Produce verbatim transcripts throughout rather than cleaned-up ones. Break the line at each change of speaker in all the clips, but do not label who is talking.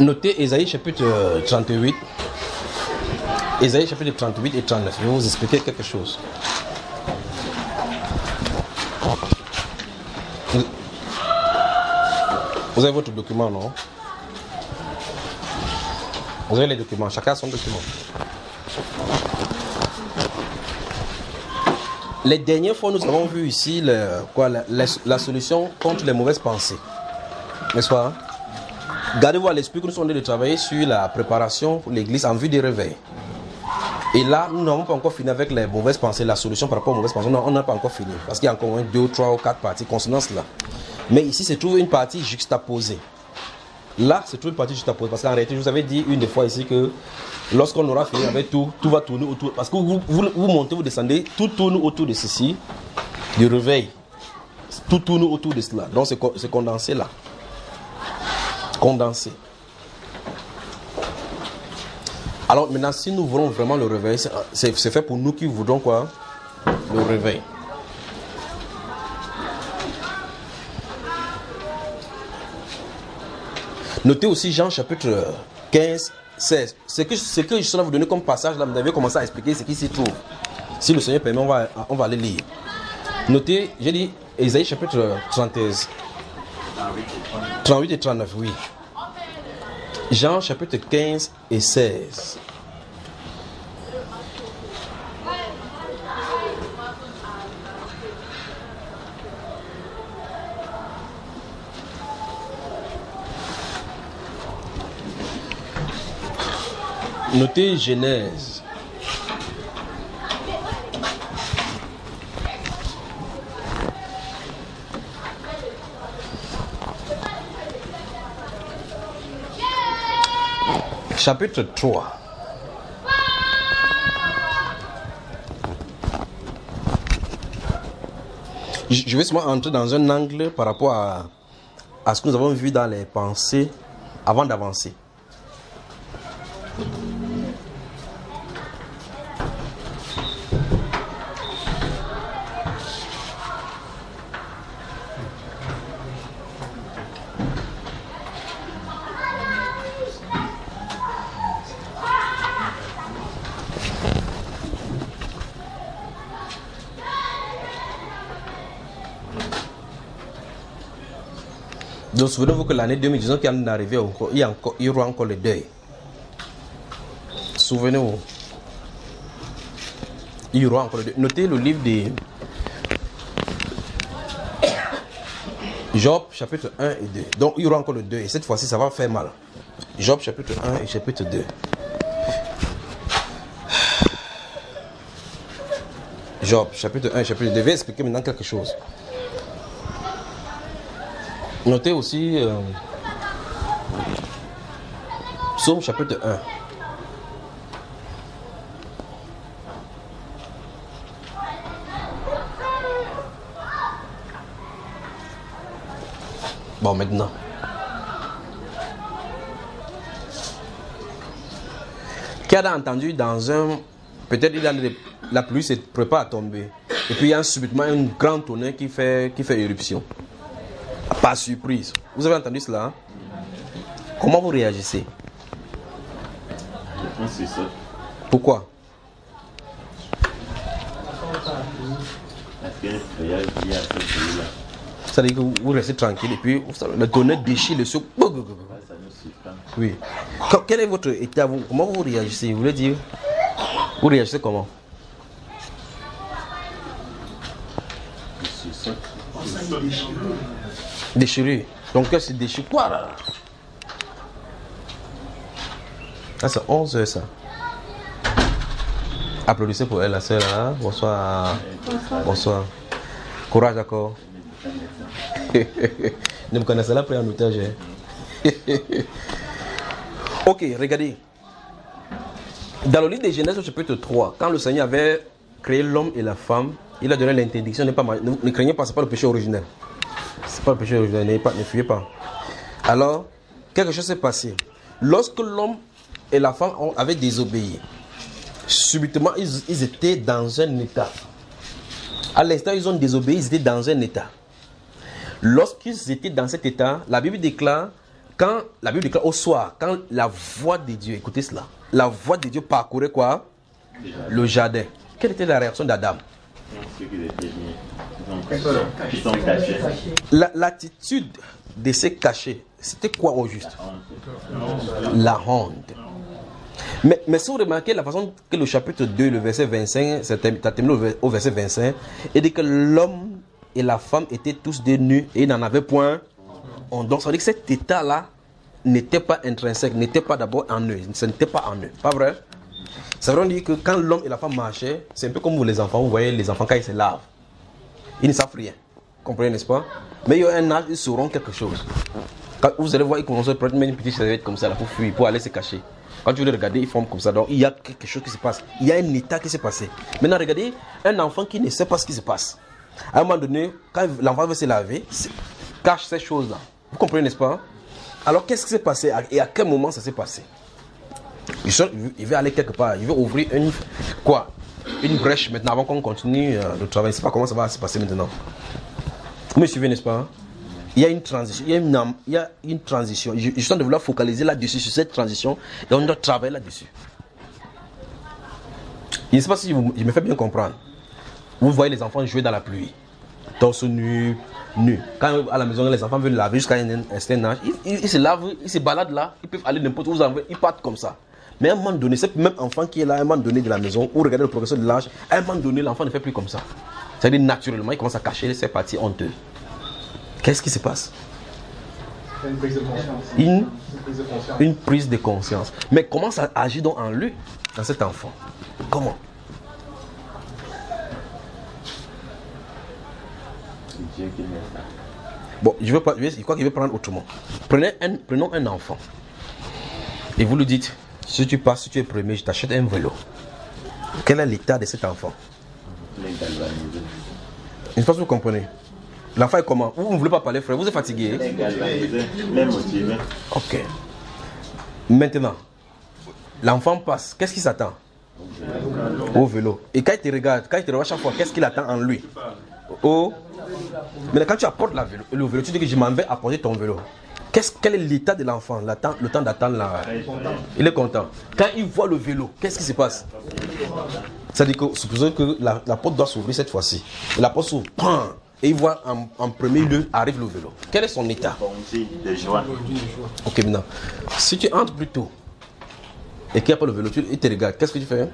Notez Ésaïe chapitre trente-huit. Ésaïe chapitre trente-huit et trente-neuf. Je vais vous expliquer quelque chose. Vous avez votre document, non? Vous avez les documents, chacun a son document. Les dernières fois, nous avons vu ici le, quoi, la, la, la solution contre les mauvaises pensées. N'est-ce pas? Gardez-vous à l'esprit que nous sommes en train de travailler sur la préparation pour l'église en vue des réveils. Et là, nous n'avons pas encore fini avec les mauvaises pensées, la solution par rapport aux mauvaises pensées. Non, on n'a pas encore fini. Parce qu'il y a encore un, deux, trois ou quatre parties concernant cela. Mais ici, se trouve une partie juxtaposée. Là, se trouve une partie juxtaposée. Parce qu'en réalité, je vous avais dit une des fois ici que lorsqu'on aura fini avec tout, tout va tourner autour. Parce que vous, vous, vous montez, vous descendez, tout tourne autour de ceci, du réveil. Tout tourne autour de cela. Donc, c'est condensé là. Condensé. Alors maintenant, si nous voulons vraiment le réveil, c'est fait pour nous qui voudrons quoi? Le réveil. Notez aussi Jean chapitre quinze, seize. Ce que, ce que je suis là vous donner comme passage, là, vous avez commencé à expliquer ce qui s'y trouve. Si le Seigneur permet, on va, on va aller lire. Notez, j'ai dit Ésaïe chapitre trente, trente-huit et trente-neuf, oui. Jean chapitre quinze et seize. Notez Genèse. Chapitre trois. Je vais seulement entrer dans un angle par rapport à, à ce que nous avons vu dans les pensées avant d'avancer. Donc souvenez-vous que l'année deux mille dix-neuf qui est arrivée, il y, a encore, il y aura encore le deuil. Souvenez-vous. Il y aura encore le deuil. Notez le livre de Job chapitre un et deux. Donc il y aura encore le deuil. Et cette fois-ci ça va faire mal. Job chapitre un et chapitre deux. Job chapitre un et chapitre deux. Je vais expliquer maintenant quelque chose. Notez aussi euh, Psaume chapitre un. Bon, maintenant. Qui a entendu dans un... Peut-être il a des, la pluie se prépare à tomber. Et puis il y a subitement un grand tonnerre qui fait, qui fait éruption. Pas surprise. Vous avez entendu cela? Hein? Comment vous réagissez? C'est ça. Pourquoi? Ça veut dire que vous, vous restez tranquille et puis le tonnerre déchire le sol. Oui. Quel est votre état? Vous, comment vous réagissez? Vous voulez dire? Vous réagissez comment? C'est ça. Déchiré. Donc qu'est-ce que c'est déchiré? Quoi là? Ah, c'est onze heures ça. Applaudissez pour elle, la sœur là. Bonsoir. Bonsoir. Bonsoir. Courage, d'accord. Ne me connaissez pas pris en otage. Ok, regardez. Dans le livre de Genèse, chapitre trois, quand le Seigneur avait créé l'homme et la femme, il a donné l'interdiction de ne pas ne, ne craignez pas, ce n'est pas le péché originel. C'est pas le péché originel, ne, pas, ne fuyez pas. Alors, quelque chose s'est passé. Lorsque l'homme et la femme avaient désobéi, subitement, ils, ils étaient dans un état. À l'instant, ils ont désobéi, ils étaient dans un état. Lorsqu'ils étaient dans cet état, la Bible déclare quand la Bible déclare au soir, quand la voix de Dieu, écoutez cela, la voix de Dieu parcourait quoi? Le jardin. Quelle était la réaction d'Adam? La, l'attitude de se cacher, c'était quoi au juste? La honte. Mais, mais si vous remarquez la façon que le chapitre deux, le verset vingt-cinq, c'est terminé au verset vingt-cinq, il dit que l'homme et la femme étaient tous des nus et ils n'en avaient point. Donc ça veut dire que cet état-là n'était pas intrinsèque, n'était pas d'abord en eux, ce n'était pas en eux, pas vrai? Ça veut dire que quand l'homme et la femme marchaient, c'est un peu comme vous les enfants, vous voyez les enfants quand ils se lavent, ils ne savent rien, vous comprenez, n'est-ce pas? Mais il y a un âge, ils sauront quelque chose. Quand vous allez voir, ils commencent à prendre une petite serviette comme ça là, pour fuir, pour aller se cacher. Quand tu les regardes, ils forment comme ça, donc il y a quelque chose qui se passe, il y a un état qui s'est passé. Maintenant regardez, un enfant qui ne sait pas ce qui se passe, à un moment donné, quand l'enfant veut se laver, cache ces choses-là. Vous comprenez, n'est-ce pas? Alors, qu'est-ce qui s'est passé et à quel moment ça s'est passé? Il, sont, il veut aller quelque part, il veut ouvrir une, quoi? Une brèche maintenant avant qu'on continue euh, le travail. Je ne sais pas comment ça va se passer maintenant. Vous me suivez, n'est-ce pas? Il y a une transition. Il y a une, il y a une transition. Je, je suis en train de vouloir focaliser là-dessus, sur cette transition, et on doit travailler là-dessus. Je ne sais pas si je, vous, je me fais bien comprendre. Vous voyez les enfants jouer dans la pluie, torse nu, nu. Quand à la maison les enfants veulent laver jusqu'à un certain âge, ils, ils, ils se lavent, ils se baladent là, ils peuvent aller n'importe où, ils partent comme ça. Mais à un moment donné, c'est même enfant qui est là, à un moment donné de la maison, ou regardez le professeur de l'âge, à un moment donné, l'enfant ne fait plus comme ça. C'est-à-dire naturellement, il commence à cacher ses parties honteuses. Qu'est-ce qui se passe?
Une prise de conscience.
Une,
une, prise de conscience.
une prise de conscience. Mais comment ça agit donc en lui, dans cet enfant? Comment? Bon, je, veux pas, je crois qu'il veut prendre autrement. Prenez un, prenons un enfant. Et vous lui dites, si tu passes, si tu es premier, je t'achète un vélo. Quel est l'état de cet enfant? Je ne sais pas si vous comprenez. L'enfant est comment? Vous ne voulez pas parler, frère? Vous êtes fatigué?
Motivé.
Ok. Maintenant, l'enfant passe. Qu'est-ce qui s'attend? Au vélo. Et quand il te regarde, quand il te regarde chaque fois, qu'est-ce qu'il attend en lui? Au... Mais quand tu apportes la vélo, le vélo, tu dis que je m'en vais apporter ton vélo. Qu'est-ce, quel est l'état de l'enfant? Le temps d'attendre là. Il est content. Quand il voit le vélo, qu'est-ce qui se passe? C'est-à-dire que supposons que la, la porte doit s'ouvrir cette fois-ci. Et la porte s'ouvre. Et il voit en, en premier lieu arrive le vélo. Quel est son état?
De joie.
Ok, maintenant. Si tu entres plus tôt et qu'il n'y a pas le vélo, tu, il te regarde, qu'est-ce que tu fais?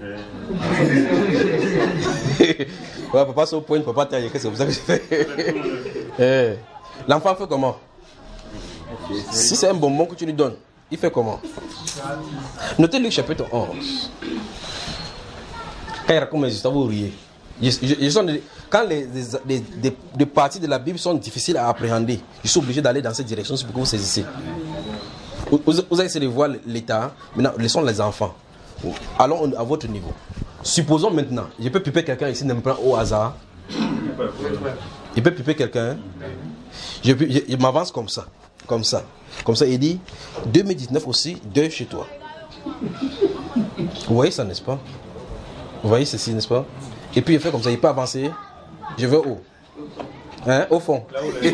Ouais, papa se pointe, papa taille, qu'est-ce que c'est pour ça que je fais? eh. L'enfant fait comment? Si c'est un bonbon que tu lui donnes, il fait comment? Notez Luc chapitre onze. Quand il raconte mes histoires, vous riez. Je, je, je, quand les, les, les, les, les parties de la Bible sont difficiles à appréhender, je suis obligé d'aller dans cette direction, c'est pour que vous saisissez. Vous, vous, vous avez essayé de voir l'état, maintenant laissons les enfants. Allons à votre niveau. Supposons maintenant, je peux piper quelqu'un ici, au hasard. Je peux piper quelqu'un. Je, je, je m'avance comme ça. Comme ça. Comme ça, il dit deux mille dix-neuf aussi, deux chez toi. Vous voyez ça, n'est-ce pas? Vous voyez ceci, n'est-ce pas? Et puis il fait comme ça, il peut avancer. Je vais où? Hein? Au fond. il,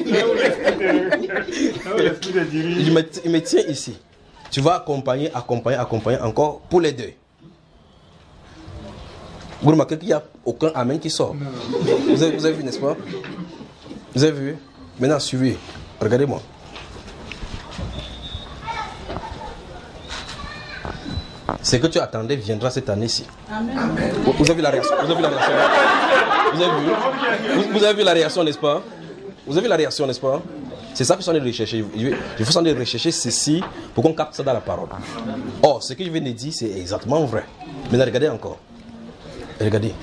me, il me tient ici. Tu vas accompagner, accompagner, accompagner encore pour les deux. Vous remarquez qu'il n'y a aucun amen qui sort. Vous avez, vous avez vu, n'est-ce pas? Vous avez vu? Maintenant, suivez. Regardez-moi. Ce que tu attendais viendra cette année-ci. Vous, vous avez vu la réaction? Vous avez vu la réaction? Vous avez vu? Vous, vous avez vu la réaction, n'est-ce pas? Vous avez vu la réaction, n'est-ce pas? C'est ça que je suis en train de rechercher. Je suis en train de rechercher ceci pour qu'on capte ça dans la parole. Or, ce que je viens de dire, c'est exactement vrai. Maintenant, regardez encore. Regardez.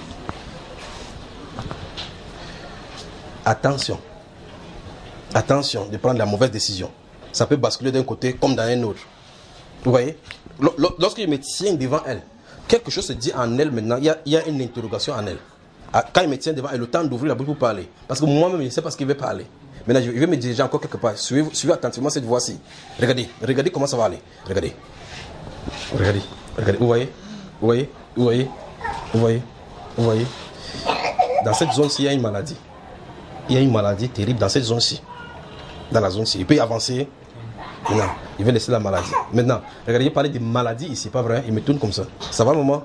Attention. Attention de prendre la mauvaise décision. Ça peut basculer d'un côté comme dans un autre. Vous voyez? Lorsque je me tiens devant elle, quelque chose se dit en elle maintenant, il y a, il y a une interrogation en elle. Quand il me tient devant elle, le temps d'ouvrir la bouche pour parler. Parce que moi-même, je ne sais pas ce qu'il veut parler. Maintenant, je vais me diriger encore quelque part. Suivez, suivez attentivement cette voix-ci. Regardez, regardez comment ça va aller. Regardez. Regardez, regardez. Vous voyez? Vous voyez? Vous voyez? Vous voyez? Vous voyez? Dans cette zone-ci, il y a une maladie. Il y a une maladie terrible dans cette zone-ci. Dans la zone-ci. Il peut y avancer. Non, il veut laisser la maladie. Maintenant, regardez, il parlait de maladie ici, pas vrai? Il me tourne comme ça. Ça va, maman?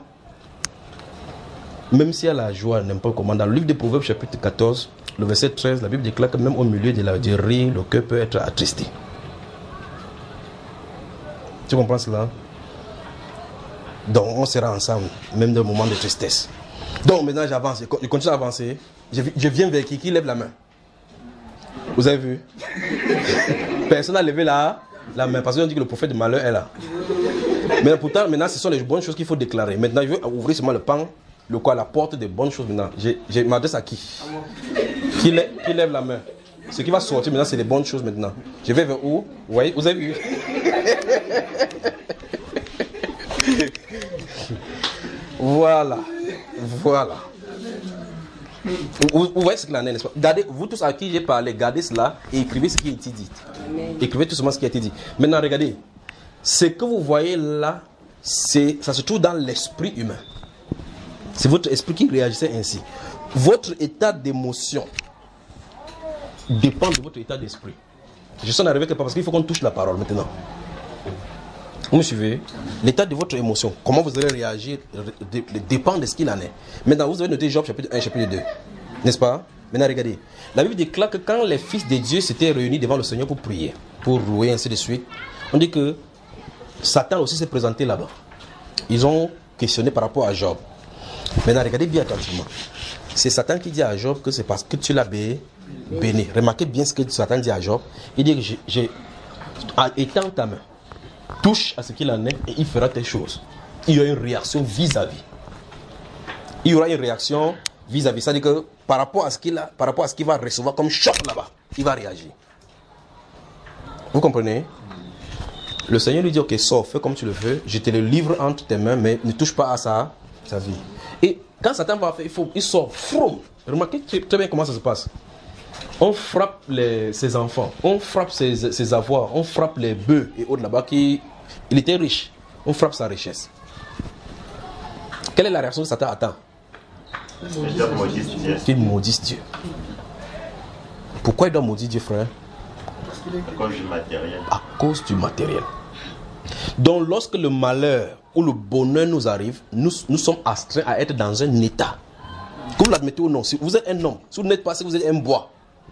Même si elle a la joie, elle n'aime pas comment. Dans le livre des Proverbes, chapitre quatorze, le verset treize, la Bible déclare que même au milieu de la du rire, le cœur peut être attristé. Tu comprends cela? Donc, on sera ensemble, même dans le moment de tristesse. Donc, maintenant, j'avance. Je continue à avancer. Je, je viens vers qui? Qui lève la main? Vous avez vu? Personne n'a levé la, la main parce qu'on dit que le prophète de malheur est là. Mais pourtant, maintenant, ce sont les bonnes choses qu'il faut déclarer. Maintenant, je veux ouvrir seulement le pan, le quoi, la porte des bonnes choses maintenant. Je, je m'adresse à qui? Qui lève, qui lève la main? Ce qui va sortir maintenant, c'est les bonnes choses maintenant. Je vais vers où? Vous voyez? Vous avez vu? Voilà. Voilà. Vous, vous voyez ce qu'il en est, n'est-ce pas? Gardez, vous tous à qui j'ai parlé, gardez cela et écrivez ce qui a été dit. Amen. Écrivez tout simplement ce qui a été dit. Maintenant, regardez. Ce que vous voyez là, c'est, ça se trouve dans l'esprit humain. C'est votre esprit qui réagissait ainsi. Votre état d'émotion dépend de votre état d'esprit. Je suis en arrivé quelque part parce qu'il faut qu'on touche la parole maintenant. Vous me suivez? L'état de votre émotion, comment vous allez réagir, dépend de ce qu'il en est. Maintenant, vous avez noté Job chapitre un, chapitre deux. N'est-ce pas? Maintenant, regardez. La Bible déclare que quand les fils de Dieu s'étaient réunis devant le Seigneur pour prier, pour louer, ainsi de suite, on dit que Satan aussi s'est présenté là-bas. Ils ont questionné par rapport à Job. Maintenant, regardez bien attentivement. C'est Satan qui dit à Job que c'est parce que tu l'as béni. Remarquez bien ce que Satan dit à Job. Il dit que j'ai étends ta main. Touche à ce qu'il en est et il fera telle chose. Il y aura une réaction vis-à-vis. Il y aura une réaction vis-à-vis. C'est-à-dire que par rapport à ce qu'il a, par rapport à ce qu'il va recevoir comme choc là-bas, il va réagir. Vous comprenez? Le Seigneur lui dit, ok, sors, fais comme tu le veux, je te le livre entre tes mains, mais ne touche pas à sa, sa vie. Et quand Satan va faire, il, faut, il sort, froum. Remarquez très bien comment ça se passe. On frappe les, ses enfants, on frappe ses, ses avoirs, on frappe les bœufs et autres là-bas qui... Il était riche, on frappe sa richesse. Quelle est la réaction que Satan attend? Qu'il maudisse Dieu. Pourquoi il doit maudire Dieu, frère?
À cause du matériel.
À cause du matériel. Donc lorsque le malheur ou le bonheur nous arrive, nous, nous sommes astreints à être dans un état. Que vous l'admettez ou non, si vous êtes un homme, si vous n'êtes pas, si vous êtes un bois.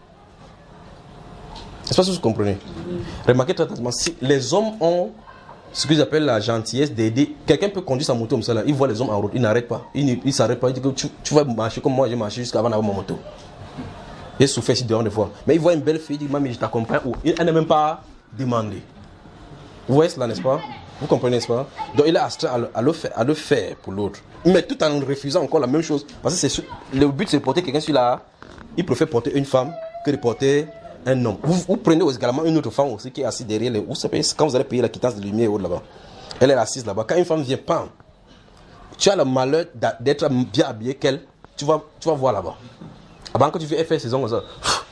C'est pas ce que vous comprenez. Remarquez très attentivement, si les hommes ont ce qu'ils appellent la gentillesse d'aider, quelqu'un peut conduire sa moto comme ça, là, il voit les hommes en route, il n'arrête pas, il ne s'arrête pas, il dit que tu, tu vas marcher comme moi j'ai marché jusqu'à avant d'avoir ma moto. Il souffert si dehors des fois. Mais il voit une belle fille, il dit, mais je t'accompagne. Elle n'a même pas demandé. Vous voyez cela, n'est-ce pas? Vous comprenez, n'est-ce pas? Donc il est astreint à le, à le faire, à le faire pour l'autre. Mais tout en refusant encore la même chose. Parce que c'est, le but c'est de porter quelqu'un sur la... Il préfère porter une femme que de porter un homme. Vous, vous prenez également une autre femme aussi qui est assise derrière les... Vous savez, quand vous allez payer la quittance de lumière là-bas, elle est assise là-bas. Quand une femme vient, pam, tu as le malheur d'être bien habillé qu'elle, tu vas, tu vas voir là-bas. Avant que tu fais faire ses ongles comme ça.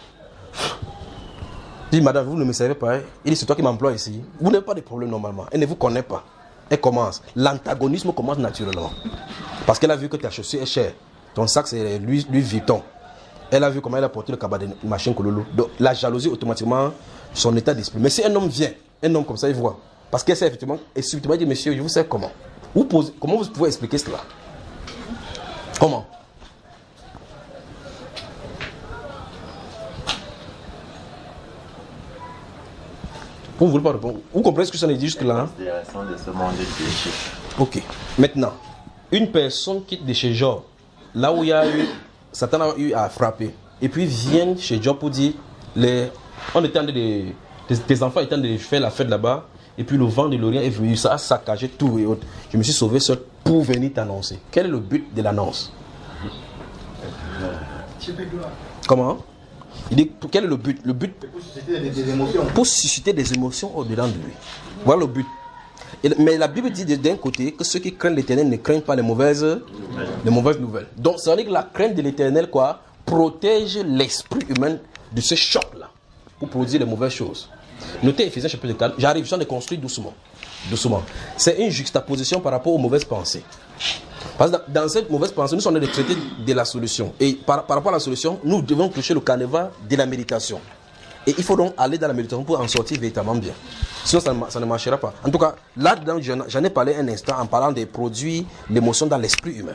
Il dit, madame, vous ne me savez pas. Hein? Il dit, c'est toi qui m'emploie ici. Vous n'avez pas de problème normalement. Elle ne vous connaît pas. Elle commence. L'antagonisme commence naturellement. Parce qu'elle a vu que ta chaussure est chère. Ton sac, c'est Louis Vuitton. Elle a vu comment elle a porté le cabas de machine Kololo. Donc, la jalousie, automatiquement, son état d'esprit. Mais si un homme vient, un homme comme ça, il voit. Parce qu'elle sait effectivement, et subitement, il dit, monsieur, je vous sais comment. Vous posez, comment vous pouvez expliquer cela? Comment? Vous ne voulez pas répondre. Vous comprenez ce que ça veut dire jusque-là? Ok. Maintenant, une personne quitte de chez Job, là où il y a eu, Satan a eu à frapper, et puis vient chez Job pour dire, les, on était en train de, tes, tes enfants étaient en train de faire la fête là-bas, et puis le vent de l'Orient est venu, ça a saccagé tout et autres. Je me suis sauvé seul pour venir t'annoncer. Quel est le but de l'annonce? Comment? Il dit, quel est le but? Le but
pour susciter des, des émotions.
Pour susciter des émotions au-dedans de lui. Voilà le but. Et, mais la Bible dit d'un côté que ceux qui craignent l'Éternel ne craignent pas les mauvaises, les mauvaises nouvelles. Donc, ça veut dire que la crainte de l'Éternel, quoi, protège l'esprit humain de ce choc-là pour produire les mauvaises choses. Notez Éphésiens chapitre quatre. J'arrive, je suis en train de construire doucement. Doucement. C'est une juxtaposition par rapport aux mauvaises pensées. Parce que dans cette mauvaise pensée, nous sommes en train de traiter de la solution. Et par, par rapport à la solution, nous devons toucher le carnaval de la méditation. Et il faut donc aller dans la méditation pour en sortir véritablement bien. Sinon, ça ne, ça ne marchera pas. En tout cas, là-dedans, j'en ai parlé un instant en parlant des produits, l'émotion dans l'esprit humain.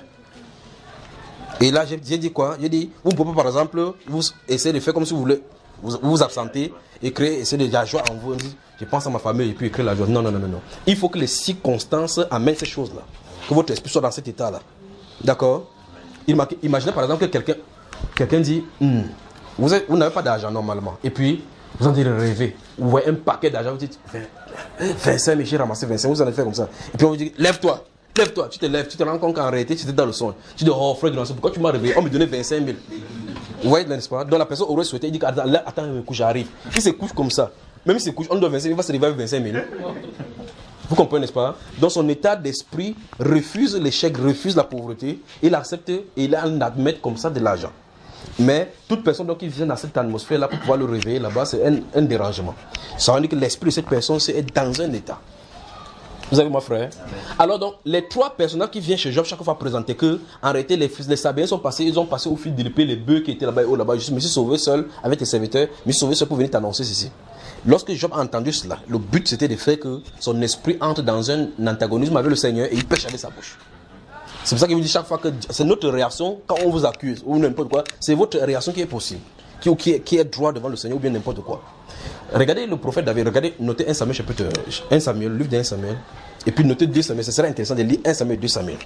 Et là, j'ai dit quoi? J'ai dit, vous pouvez par exemple, vous essayez de faire comme si vous voulez vous vous absenter et créer, essayer de la joie en vous. On dit, je pense à ma famille et puis créer la joie. Non, non, non, non, non. Il faut que les circonstances amènent ces choses-là. Que votre esprit soit dans cet état-là. D'accord? Imaginez par exemple que quelqu'un quelqu'un dit, hm, vous, vous n'avez pas d'argent normalement. Et puis, vous en dites rêver. Vous voyez un paquet d'argent, vous dites, vingt-cinq, mais j'ai ramassé vingt-cinq, vous allez faire comme ça. Et puis on vous dit, lève-toi, lève-toi, tu te lèves, tu te rends compte qu'en réalité, tu étais dans le son. Tu dis, oh frère, pourquoi tu m'as réveillé? On me donnait vingt-cinq mille. Vous voyez, n'est-ce pas? Donc la personne aurait souhaité, il dit, attends, là, attends, un coup, j'arrive. Il se couche comme ça. Même s'il se couche, on doit vingt-cinq mille, il va se réveiller avec vingt-cinq mille. Vous comprenez, n'est-ce pas? Donc son état d'esprit refuse l'échec, refuse la pauvreté, il accepte et il admet comme ça de l'argent. Mais toute personne donc, qui vient dans cette atmosphère-là pour pouvoir le réveiller là-bas, c'est un, un dérangement. Ça veut dire que l'esprit de cette personne c'est être dans un état. Vous avez mon frère? Amen. Alors donc, les trois personnages qui viennent chez Job chaque fois présenter que, en réalité, les, les Sabéens sont passés, ils ont passé au fil de l'épée, les bœufs qui étaient là-bas et oh, là-bas. Je me suis sauvé seul avec tes serviteurs, je me suis sauvé seul pour venir t'annoncer ceci. Lorsque Job a entendu cela, le but c'était de faire que son esprit entre dans un antagonisme avec le Seigneur et il pêche avec sa bouche. C'est pour ça qu'il vous dit chaque fois que c'est notre réaction quand on vous accuse ou n'importe quoi, c'est votre réaction qui est possible, qui, qui, est, qui est droit devant le Seigneur ou bien n'importe quoi. Regardez le prophète David, regardez, notez un Samuel chapitre un Samuel, le livre d'un Samuel, et puis notez deux Samuel. Ce serait intéressant de lire un Samuel et deux Samuel.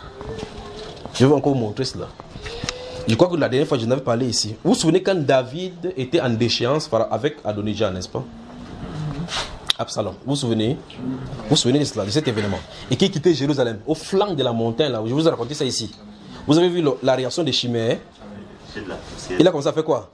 Je vais encore vous montrer cela. Je crois que la dernière fois je n'avais parlé ici. Vous vous souvenez quand David était en déchéance avec Adonijah, n'est-ce pas? Absalom, vous vous souvenez? Vous vous souvenez de cela, de cet événement? Et qui quittait Jérusalem, au flanc de la montagne, là, je vous ai raconté ça ici. Vous avez vu le, la réaction de Shimei? Il a commencé à faire quoi?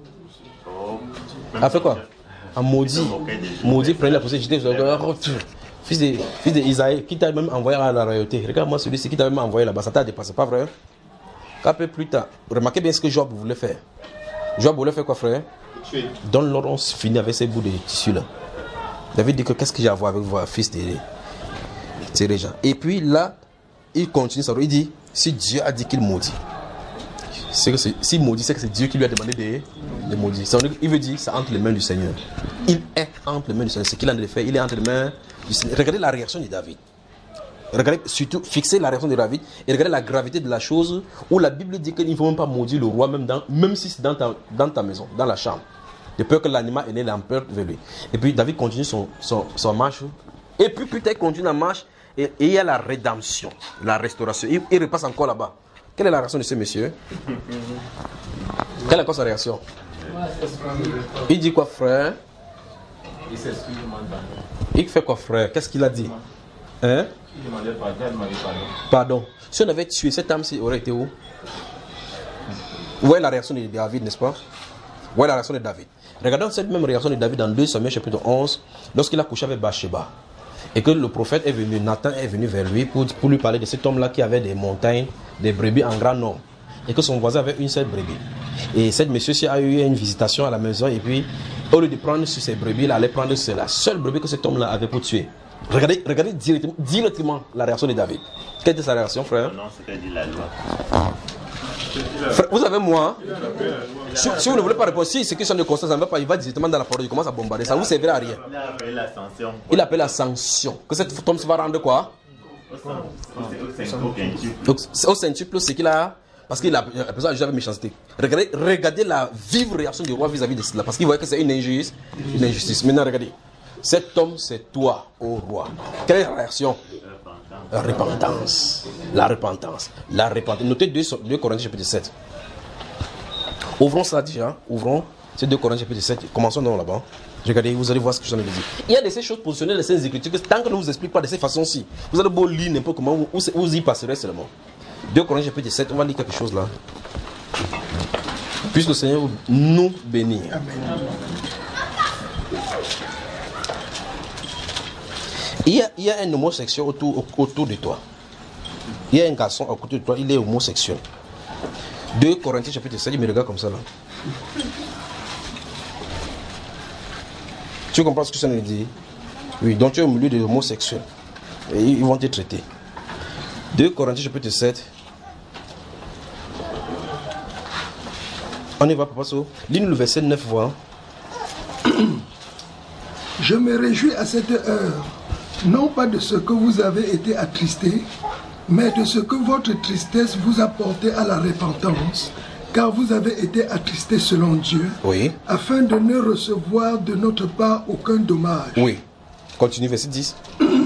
A fait quoi? A maudit. Maudit, prenez la poussière, j'étais fils de, fils de Isaïe, qui t'a même envoyé à la royauté. Regarde-moi celui-ci qui t'a même envoyé là-bas, ça t'a dépassé, pas vrai? Un peu plus tard, remarquez bien ce que Job voulait faire. Job voulait faire quoi, frère? Donne l'ordre, on finit avec ces bouts de tissu là. David dit que qu'est-ce que j'ai à voir avec vous, fils de ces gens. Et puis là, il continue sa route. Il dit, si Dieu a dit qu'il maudit, c'est que s'il maudit, c'est que c'est Dieu qui lui a demandé de, de maudire. Il veut dire, c'est entre les mains du Seigneur. Il est entre les mains du Seigneur. Ce qu'il a de faire, il est entre les mains du Seigneur. Regardez la réaction de David. Regardez, surtout, fixez la réaction de David et regardez la gravité de la chose où la Bible dit qu'il ne faut même pas maudire le roi, même, dans, même si c'est dans ta, dans ta maison, dans la chambre. De peur que l'animal ait né l'empereur vers lui. Et puis David continue son, son, son marche. Et puis plus tard, il continue la marche. Et, et il y a la rédemption, la restauration. Il, il repasse encore là-bas. Quelle est la réaction de ce monsieur? Quelle est encore sa réaction? Il dit quoi, frère?
Il s'excuse,
il fait quoi, frère? Qu'est-ce qu'il a dit? Hein?
Il demandait pardon, il demandait pardon.
Pardon. Si on avait tué cette âme, il aurait été où? Vous voyez la réaction de David, n'est-ce pas? Vous voyez la réaction de David. Regardons cette même réaction de David dans deux Samuel chapitre onze, lorsqu'il a couché avec Bathsheba. Et que le prophète est venu, Nathan est venu vers lui pour, pour lui parler de cet homme-là qui avait des montagnes, des brebis en grand nombre. Et que son voisin avait une seule brebis. Et cette monsieur-ci a eu une visitation à la maison et puis, au lieu de prendre sur ses brebis, il allait prendre sur la seule brebis que cet homme-là avait pour tuer. Regardez, regardez directement, directement la réaction de David. Quelle était sa réaction, frère?
Non, c'est ce que dit la loi.
Frère, vous avez moi, si, si vous ne voulez pas répondre, si c'est question de conscience, ça ne va pas, il va directement dans la parole, il commence à bombarder, ça ne vous servira à rien.
Il a appelé la sanction.
Il appelle la sanction. Que cet homme se va rendre quoi? Au centuple, c'est qu'il a. Parce qu'il a besoin de méchanceté. Regardez, regardez la vive réaction du roi vis-à-vis de cela. Parce qu'il voyait que c'est une injustice. Une injustice. Maintenant, regardez. Cet homme, c'est toi, ô roi. Quelle est la réaction? La repentance. La repentance. La repentance. Notez deux Corinthiens chapitre sept. Ouvrons ça déjà. Ouvrons ces deux Corinthiens chapitre sept. Commençons donc là-bas. Regardez, vous allez voir ce que j'en ai dit. Il y a de ces choses positionnées dans les Saintes Écritures que tant que ne vous explique pas de ces façons-ci, vous allez beau lire n'importe comment, vous, vous y passerez seulement. deux Corinthiens chapitre sept, on va lire quelque chose là. Puisse le Seigneur nous bénir. Amen. Il y, a, il y a un homosexuel autour, autour de toi. Il y a un garçon à côté de toi, il est homosexuel. deux Corinthiens chapitre sept, il me regarde comme ça là. Tu comprends ce que ça nous dit? Oui, donc tu es au milieu des homosexuels. Et ils vont te traiter. deux Corinthiens chapitre sept. On y va, Papa So. Lis-nous le verset neuf, voir.
Je me réjouis à cette heure, non pas de ce que vous avez été attristés, mais de ce que votre tristesse vous a porté à la repentance, car vous avez été attristés selon Dieu,
Oui.
afin de ne recevoir de notre part aucun dommage.
Oui. Continue, verset dix.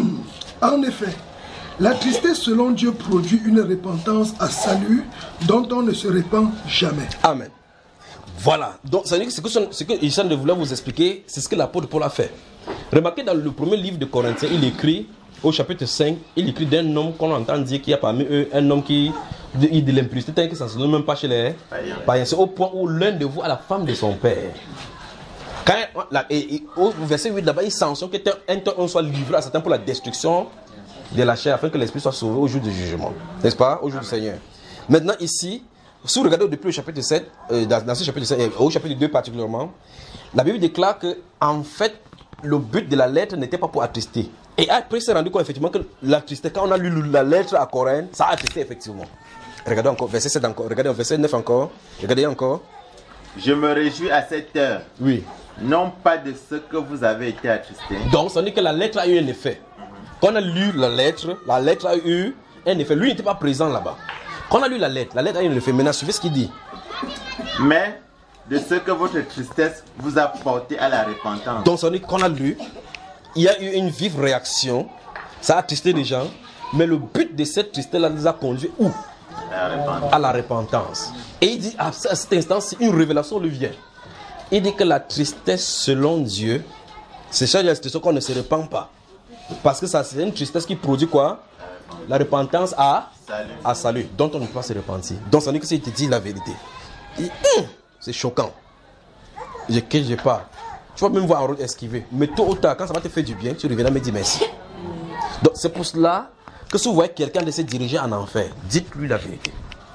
En effet, la tristesse selon Dieu produit une repentance à salut dont on ne se repent jamais.
Amen. Voilà. Donc, ça veut dire que ce que, son- ce que Ishan voulait vous expliquer, c'est ce que l'apôtre Paul a fait. Remarquez dans le premier livre de Corinthiens, il écrit, au chapitre cinq, il écrit d'un homme qu'on entend dire qu'il y a parmi eux un homme qui de, il de l'impudicité, tel que ça ne se nomme même pas chez les païens. C'est au point où l'un de vous a la femme de son père. Quand, la, et, et, au verset huit, là-bas, il sanctionne qu'un homme soit livré à Satan pour la destruction de la chair, afin que l'esprit soit sauvé au jour du jugement. N'est-ce pas? Au jour du Seigneur. Maintenant, ici, si vous regardez depuis le chapitre sept, euh, dans, dans ce chapitre sept, et au chapitre deux particulièrement, la Bible déclare que, en fait, le but de la lettre n'était pas pour attrister. Et après, il s'est rendu compte effectivement que l'attristé, quand on a lu la lettre à Corinthe, ça a attristé effectivement. Regardez encore, verset sept encore, regardez verset neuf encore, regardez encore.
Je me réjouis à cette heure,
Oui.
non pas de ce que vous avez été attristés,
Donc, ça veut dire que la lettre a eu un effet. Quand on a lu la lettre, la lettre a eu un effet. Lui n'était pas présent là-bas. Quand on a lu la lettre, la lettre a eu un effet. Maintenant, suivez ce qu'il dit.
mais de ce que votre tristesse vous a porté à la repentance.
Donc, ça veut dire qu'on a lu, il y a eu une vive réaction. Ça a attristé les gens. Mais le but de cette tristesse-là nous a conduit où?
La repentance.
À la repentance. Et il dit, à cet instant, si une révélation lui vient, il dit que la tristesse selon Dieu, c'est ça la tristesse qu'on ne se repent pas. Parce que ça, c'est une tristesse qui produit quoi? La repentance à
Salut.
à salut, dont on ne peut pas se repentir. Donc ça veut dire que s'il te dit la vérité, il dit, hum, c'est choquant. Je que je pars. Tu vas même voir en route esquiver. Mais tôt ou tard, quand ça va te faire du bien, tu reviendras me dire merci. Donc c'est pour cela que si vous voyez quelqu'un de se diriger en enfer, dites-lui la vérité.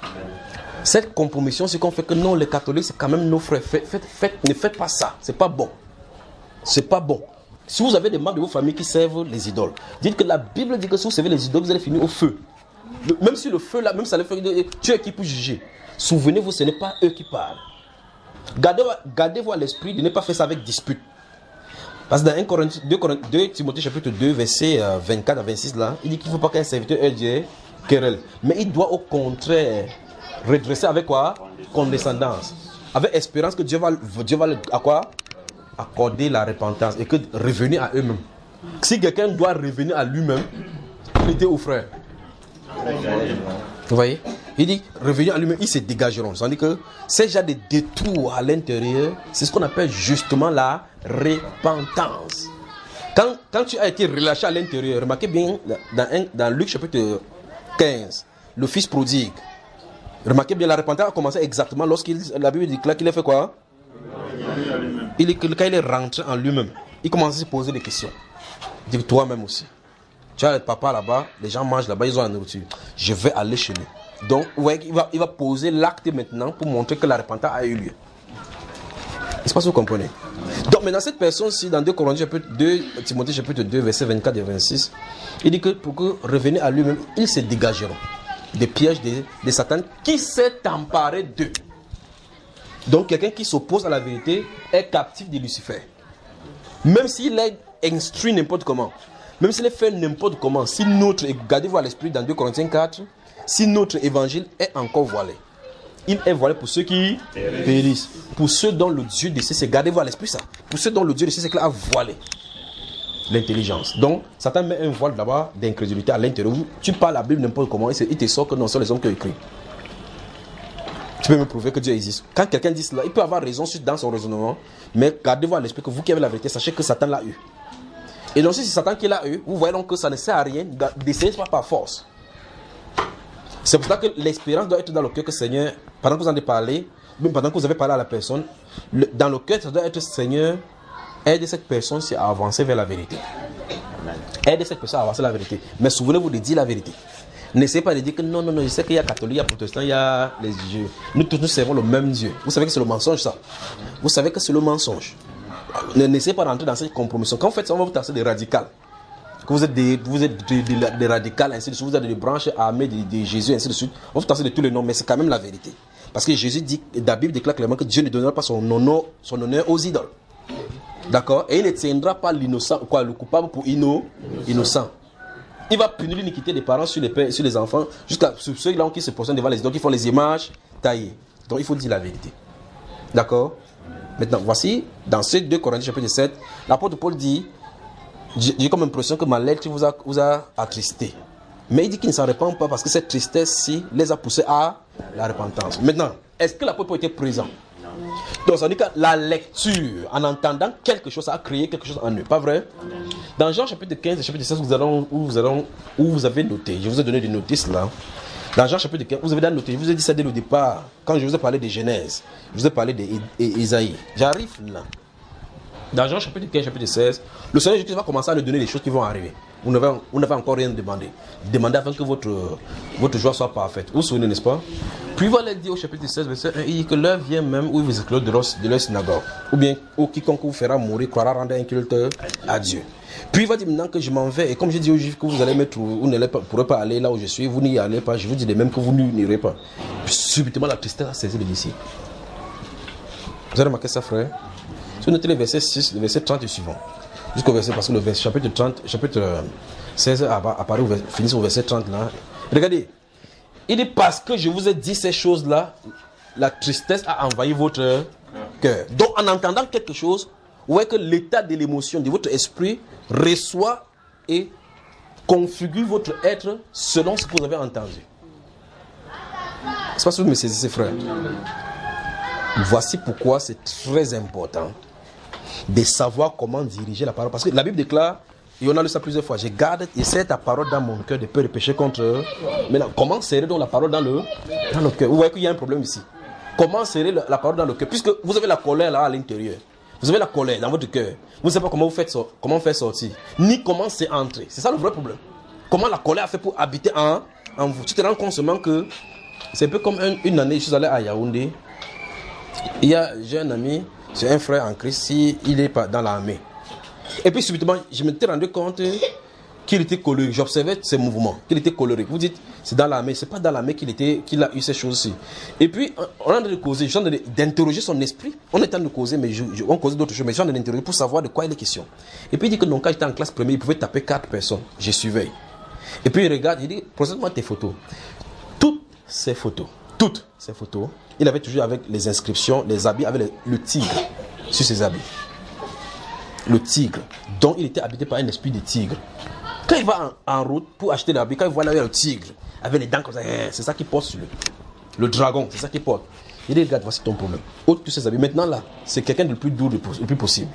Cette compromission, c'est qu'on fait que non, les catholiques, c'est quand même nos frères. Faites, faites, faites, ne faites pas ça. C'est pas bon. C'est pas bon. Si vous avez des membres de vos familles qui servent les idoles, dites que la Bible dit que si vous servez les idoles, vous allez finir au feu. Le, même si le feu là, même ça les fait, tu es qui pour juger. Souvenez-vous, ce n'est pas eux qui parlent. Gardez, gardez-vous à l'esprit de ne pas faire ça avec dispute. Parce que dans un Corinthiens, deux Timothée chapitre deux, verset vingt-quatre à vingt-six, là, il dit qu'il ne faut pas qu'un serviteur ait Dieu querelle. Mais il doit au contraire redresser avec quoi? Condescendance. Avec espérance que Dieu va, Dieu va à quoi? Accorder la repentance et que revenir à eux-mêmes. Si quelqu'un doit revenir à lui-même, il était au frère. Vous voyez? Il dit revenir à lui-même, ils se dégageront. C'est-à-dire que ces gens de détours à l'intérieur, c'est ce qu'on appelle justement la repentance. Quand, quand tu as été relâché à l'intérieur, remarquez bien dans, un, dans Luc chapitre quinze, le fils prodigue. Remarquez bien, la repentance a commencé exactement lorsqu'il la Bible dit qu'il a fait quoi? Il est, quand il est rentré en lui-même, il commence à se poser des questions. Il dit toi-même aussi. Tu as le papa là-bas, les gens mangent là-bas, ils ont la nourriture. Je vais aller chez lui. Donc, ouais, il, va, il va poser l'acte maintenant pour montrer que la repentance a eu lieu. Est-ce que vous comprenez? Donc, maintenant, cette personne-ci, dans deux Corinthiens, deux Timothée chapitre deux, versets vingt-quatre et vingt-six, il dit que pour que revenir à lui-même, ils se dégageront des pièges de, de Satan qui s'est emparé d'eux. Donc, quelqu'un qui s'oppose à la vérité est captif de Lucifer. Même s'il est instruit n'importe comment, même s'il est fait n'importe comment, si notre, gardez-vous à l'esprit dans deux Corinthiens quatre, si notre évangile est encore voilé, il est voilé pour ceux qui périssent. Pour ceux dont le Dieu de ces, gardez-vous à l'esprit ça. Pour ceux dont le Dieu de ces a voilé l'intelligence. Donc, Satan met un voile là-bas d'incrédulité à l'intérieur. Tu parles la Bible n'importe comment, il te sort que non, ce sont les hommes qui ont écrit. Tu peux me prouver que Dieu existe. Quand quelqu'un dit cela, il peut avoir raison dans son raisonnement, mais gardez-vous à l'esprit que vous qui avez la vérité, sachez que Satan l'a eu. Et donc, si c'est Satan qui l'a eu, vous voyez donc que ça ne sert à rien d'essayer pas par force. C'est pour ça que l'espérance doit être dans le cœur que Seigneur, pendant que vous en avez parlé, même pendant que vous avez parlé à la personne, le, dans le cœur, ça doit être Seigneur, aide cette personne à avancer vers la vérité. Aide cette personne à avancer vers la vérité. Mais souvenez-vous de dire la vérité. N'essayez pas de dire que non, non, non, je sais qu'il y a catholique, il y a protestant, il y a les dieux. Nous tous, nous servons le même Dieu. Vous savez que c'est le mensonge, ça. Vous savez que c'est le mensonge. N'essayez pas d'entrer dans cette compromission. Quand vous faites ça, on va vous tasser des radicales. Que vous êtes des, vous êtes des, des, des radicales, ainsi de suite. Vous êtes des branches armées de, de Jésus, ainsi de suite. On va vous tasser de tous les noms, mais c'est quand même la vérité. Parce que Jésus dit, la Bible déclare clairement que Dieu ne donnera pas son honneur, son honneur aux idoles. D'accord? Et il ne tiendra pas l'innocent, quoi, le coupable pour inno, innocent. Il va punir l'iniquité des parents sur les, pères, sur les enfants, jusqu'à ceux-là qui se prosternent devant les idoles, qui font les images taillées. Donc il faut dire la vérité. D'accord? Maintenant, voici, dans ces deux Corinthiens chapitre sept, l'apôtre Paul dit, j'ai comme impression que ma lettre vous a, vous a attristé. Mais il dit qu'il ne s'en répand pas parce que cette tristesse-ci les a poussés à la repentance. Maintenant, est-ce que l'apôtre Paul était présent? Donc ça veut dire que la lecture, en entendant quelque chose, ça a créé quelque chose en eux. Pas vrai? Dans Jean chapitre quinze et chapitre seize, vous allons, où, vous allons, où vous avez noté, je vous ai donné des notices là. Dans Jean chapitre quinze, vous avez noté, je vous ai dit ça dès le départ, quand je vous ai parlé de Genèse, je vous ai parlé d'Ésaïe. J'arrive là. Dans Jean chapitre quinze, chapitre seize, le Seigneur Jésus va commencer à nous donner les choses qui vont arriver. Vous n'avez encore rien demandé. Demandez afin que votre, votre joie soit parfaite. Vous vous souvenez, n'est-ce pas? Puis il va leur dire au chapitre seize, verset un, il dit que l'heure vient même où ils vous exclurent de leur, de leur synagogue. Ou bien, ou quiconque vous fera mourir croira rendre un culte à Dieu. Puis il va dire maintenant que je m'en vais. Et comme j'ai dit aux Juifs que vous allez me trouver, vous ne pourrez pas aller là où je suis, vous n'y allez pas. Je vous dis de même que vous n'irez pas. Puis subitement la tristesse a saisi les disciples. Vous avez remarqué ça, frère? Si vous notez le verset six, le verset trente et suivant. Jusqu'au verset, parce que le verset, chapitre trente, chapitre seize apparaît au, finit au verset trente là. Regardez. Il dit parce que je vous ai dit ces choses-là, la tristesse a envahi votre cœur. Donc en entendant quelque chose, vous voyez que l'état de l'émotion de votre esprit reçoit et configure votre être selon ce que vous avez entendu. C'est pas ce que vous me saisissez, frère. Voici pourquoi c'est très important de savoir comment diriger la parole. Parce que la Bible déclare, et on a lu ça plusieurs fois, je garde et c'est ta parole dans mon cœur de peur de pécher contre eux. Maintenant, comment serrer donc la parole dans le, dans le cœur? Vous voyez qu'il y a un problème ici. Comment serrer la, la parole dans le cœur? Puisque vous avez la colère là à l'intérieur. Vous avez la colère dans votre cœur. Vous ne savez pas comment vous faites comment faire sortir. Ni comment c'est entrer. C'est ça le vrai problème. Comment la colère a fait pour habiter en, en vous. Tu te rends compte seulement que c'est un peu comme un, une année, je suis allé à Yaoundé. Il y a, j'ai un ami, c'est un frère en Christ, il est dans l'armée. Et puis subitement, je me suis rendu compte qu'il était colérique. J'observais ses mouvements, qu'il était colérique. Vous dites, c'est dans l'armée, c'est pas dans l'armée qu'il était, qu'il a eu ces choses-ci. Et puis, on est en train de causer, je suis en train d'interroger son esprit. On est en train de causer, mais je, je, on causait d'autres choses, mais je suis en train d'interroger pour savoir de quoi il est question. Et puis il dit que donc, quand j'étais en classe première, il pouvait taper quatre personnes. Je suivais. Et puis il regarde, il dit, procède-moi tes photos. Toutes ces photos, toutes ces photos, il avait toujours avec les inscriptions, les habits, avec le, le tigre sur ses habits. Le tigre, dont il était habité par un esprit de tigre. Quand il va en, en route pour acheter l'habit, quand il voit là le tigre, avec les dents comme ça, c'est ça qu'il porte sur lui. Le dragon, c'est ça qu'il porte. Il dit, regarde, voici ton problème. Autre que ses habits. Maintenant là, c'est quelqu'un de le plus dur, le plus possible.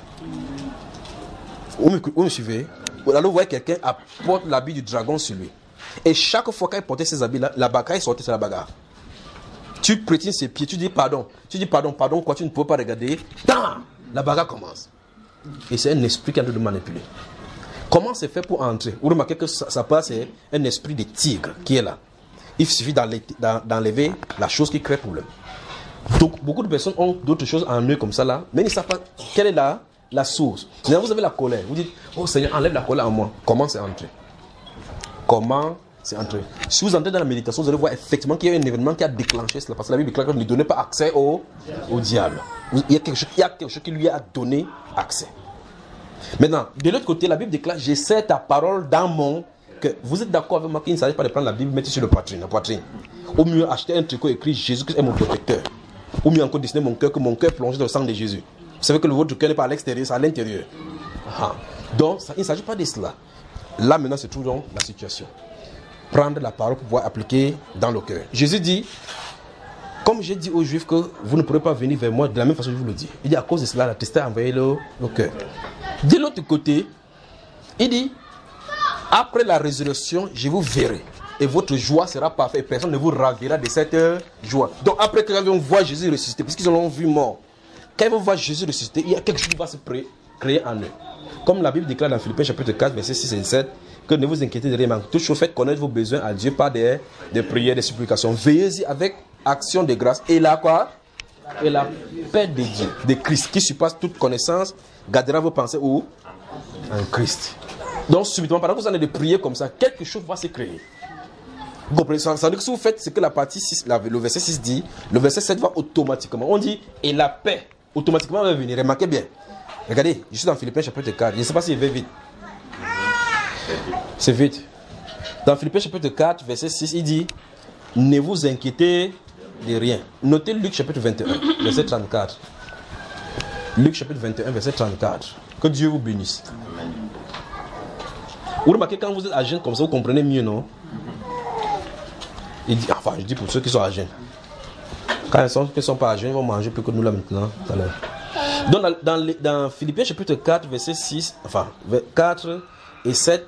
Vous me, vous me suivez? Alors vous voyez quelqu'un apporte l'habit du dragon sur lui. Et chaque fois qu'il portait ses habits là, la bagarre, il sortait sur la bagarre. Tu prétines ses pieds, tu dis pardon. Tu dis pardon, pardon, quoi, tu ne peux pas regarder. Tant, la bagarre commence. Et c'est un esprit qui est en train de manipuler. Comment c'est fait pour entrer? Vous remarquez que ça, ça passe, c'est un esprit de tigre qui est là. Il suffit d'enlever la chose qui crée problème. Donc, beaucoup de personnes ont d'autres choses en eux comme ça là, mais ils ne savent pas quelle est la, la source. Maintenant, vous avez la colère. Vous dites, oh Seigneur, enlève la colère en moi. Comment c'est entré? Comment c'est entré? Si vous entrez dans la méditation, vous allez voir effectivement qu'il y a un événement qui a déclenché cela. Parce que la Bible déclare que ne donnez pas accès au, au diable. Il y, a quelque chose, il y a quelque chose qui lui a donné accès. Maintenant, de l'autre côté, la Bible déclare, je sais ta parole dans mon cœur. Vous êtes d'accord avec moi qu'il ne s'agit pas de prendre la Bible, mettre sur le poitrine, la poitrine. Au mieux, acheter un tricot écrit Jésus-Christ est mon protecteur. Ou mieux encore, dessiner mon cœur, que mon cœur plonge dans le sang de Jésus. Vous savez que le votre cœur n'est pas à l'extérieur, c'est à l'intérieur. Ah. Donc, ça, il ne s'agit pas de cela. Là, maintenant, se trouve donc la situation. Prendre la parole pour pouvoir appliquer dans le cœur. Jésus dit, comme j'ai dit aux Juifs que vous ne pourrez pas venir vers moi de la même façon que je vous le dis. Il dit, à cause de cela, la tristesse a envahi le, le cœur. De l'autre côté, il dit, après la résurrection, je vous verrai. Et votre joie sera parfaite. Et personne ne vous ravira de cette joie. Donc après que on voit Jésus ressusciter, puisqu'ils l'ont vu mort, quand ils vont voir Jésus ressusciter, il y a quelque chose qui va se créer en eux. Comme la Bible déclare dans Philippiens chapitre quatre, versets six et sept, que ne vous inquiétez de rien, mais toujours faites connaître vos besoins à Dieu par des, des prières, des supplications. Veillez-y avec action de grâce. Et là quoi? Et la paix de Dieu, de Christ, qui surpasse toute connaissance, gardera vos pensées où? En Christ. Donc subitement, pendant que vous en avez de prier comme ça, quelque chose va se créer. Vous comprenez? Ça veut dire que si vous faites ce que la partie six, la, le verset six dit, le verset sept va automatiquement. On dit, et la paix, automatiquement va venir. Remarquez bien. Regardez, je suis dans Philippiens chapitre quatre. Je ne sais pas s'il va vite. C'est vite. Dans Philippiens chapitre quatre, verset six, il dit « Ne vous inquiétez de rien ». Notez Luc chapitre vingt et un, verset trente-quatre. Luc chapitre vingt et un, verset trente-quatre. Que Dieu vous bénisse. Vous remarquez, quand vous êtes à jeûne comme ça, vous comprenez mieux, non? Il dit, enfin, je dis pour ceux qui sont à jeûne. Quand ils ne sont pas à jeûne, ils vont manger plus que nous là maintenant. Tout à l'heure. Donc, dans, dans, les, dans Philippiens chapitre quatre, verset six, enfin, quatre et sept,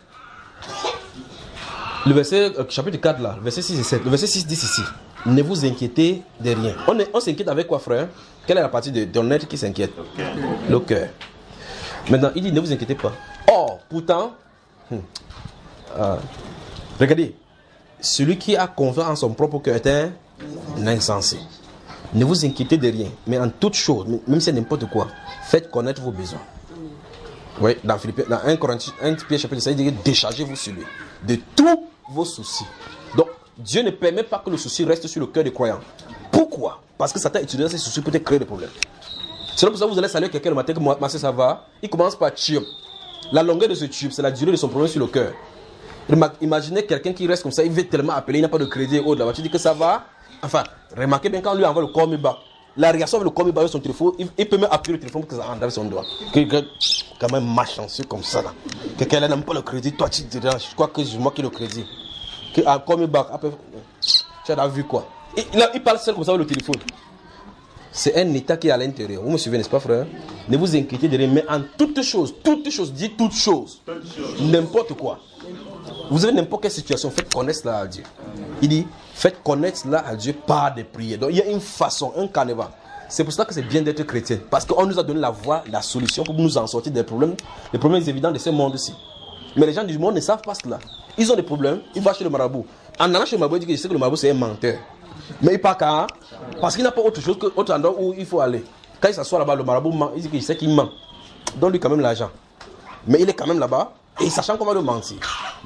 le verset, euh, chapitre quatre là, verset six et sept, le verset six dit ici, ne vous inquiétez de rien. On, est, on s'inquiète avec quoi, frère? Quelle est la partie de ton être qui s'inquiète? Okay. Le cœur. Maintenant, il dit, ne vous inquiétez pas. Or, pourtant, hmm, euh, regardez, celui qui a confiance en son propre cœur est un, un insensé. Ne vous inquiétez de rien, mais en toute chose, même si c'est n'importe quoi, faites connaître vos besoins. Oui, dans Philippiens, dans un Corinthiens, un Pierre chapitre cinq, il dit déchargez-vous sur lui de tous vos soucis. Donc, Dieu ne permet pas que le souci reste sur le cœur des croyants. Pourquoi? Parce que Satan utilise ces soucis pour te créer des problèmes. C'est pour ça que vous allez saluer quelqu'un le matin, que moi, ça va, il commence par tube. La longueur de ce tube, c'est la durée de son problème sur le cœur. Imaginez quelqu'un qui reste comme ça, il veut tellement appeler, il n'a pas de crédit ou de la voiture, il dit que ça va. Enfin, remarquez bien quand lui envoie le call me back, la réaction avec le call me back sur son téléphone, il, il peut même appuyer le téléphone pour que ça rentre avec son doigt. Quelqu'un, quand même malchanceux comme ça là. Quelqu'un là n'aime pas le crédit, toi tu te déranges, je crois que je moque le crédit. Que un call me back, après, tu as vu quoi? Il, il, il parle seul comme ça avec le téléphone. C'est un état qui est à l'intérieur. Vous me suivez, n'est-ce pas, frère? Ne vous inquiétez de rien, mais en toutes choses, toutes choses, dis toutes choses, n'importe quoi. Vous avez n'importe quelle situation, faites connaître cela à Dieu. Il dit, faites connaître cela à Dieu par des prières. Donc il y a une façon, un carnaval. C'est pour ça que c'est bien d'être chrétien. Parce qu'on nous a donné la voie, la solution pour nous en sortir des problèmes, des problèmes évidents de ce monde-ci. Mais les gens du monde ne savent pas cela. Ils ont des problèmes, ils vont chez le marabout. En allant chez le marabout, il dit que je sais que le marabout c'est un menteur. Mais il part quand? Parce qu'il n'a pas autre chose que autre endroit où il faut aller. Quand il s'assoit là-bas, le marabout ment, il dit qu'il sait qu'il ment. Donne-lui quand même l'argent. Mais il est quand même là-bas, et sachant comment le mentir.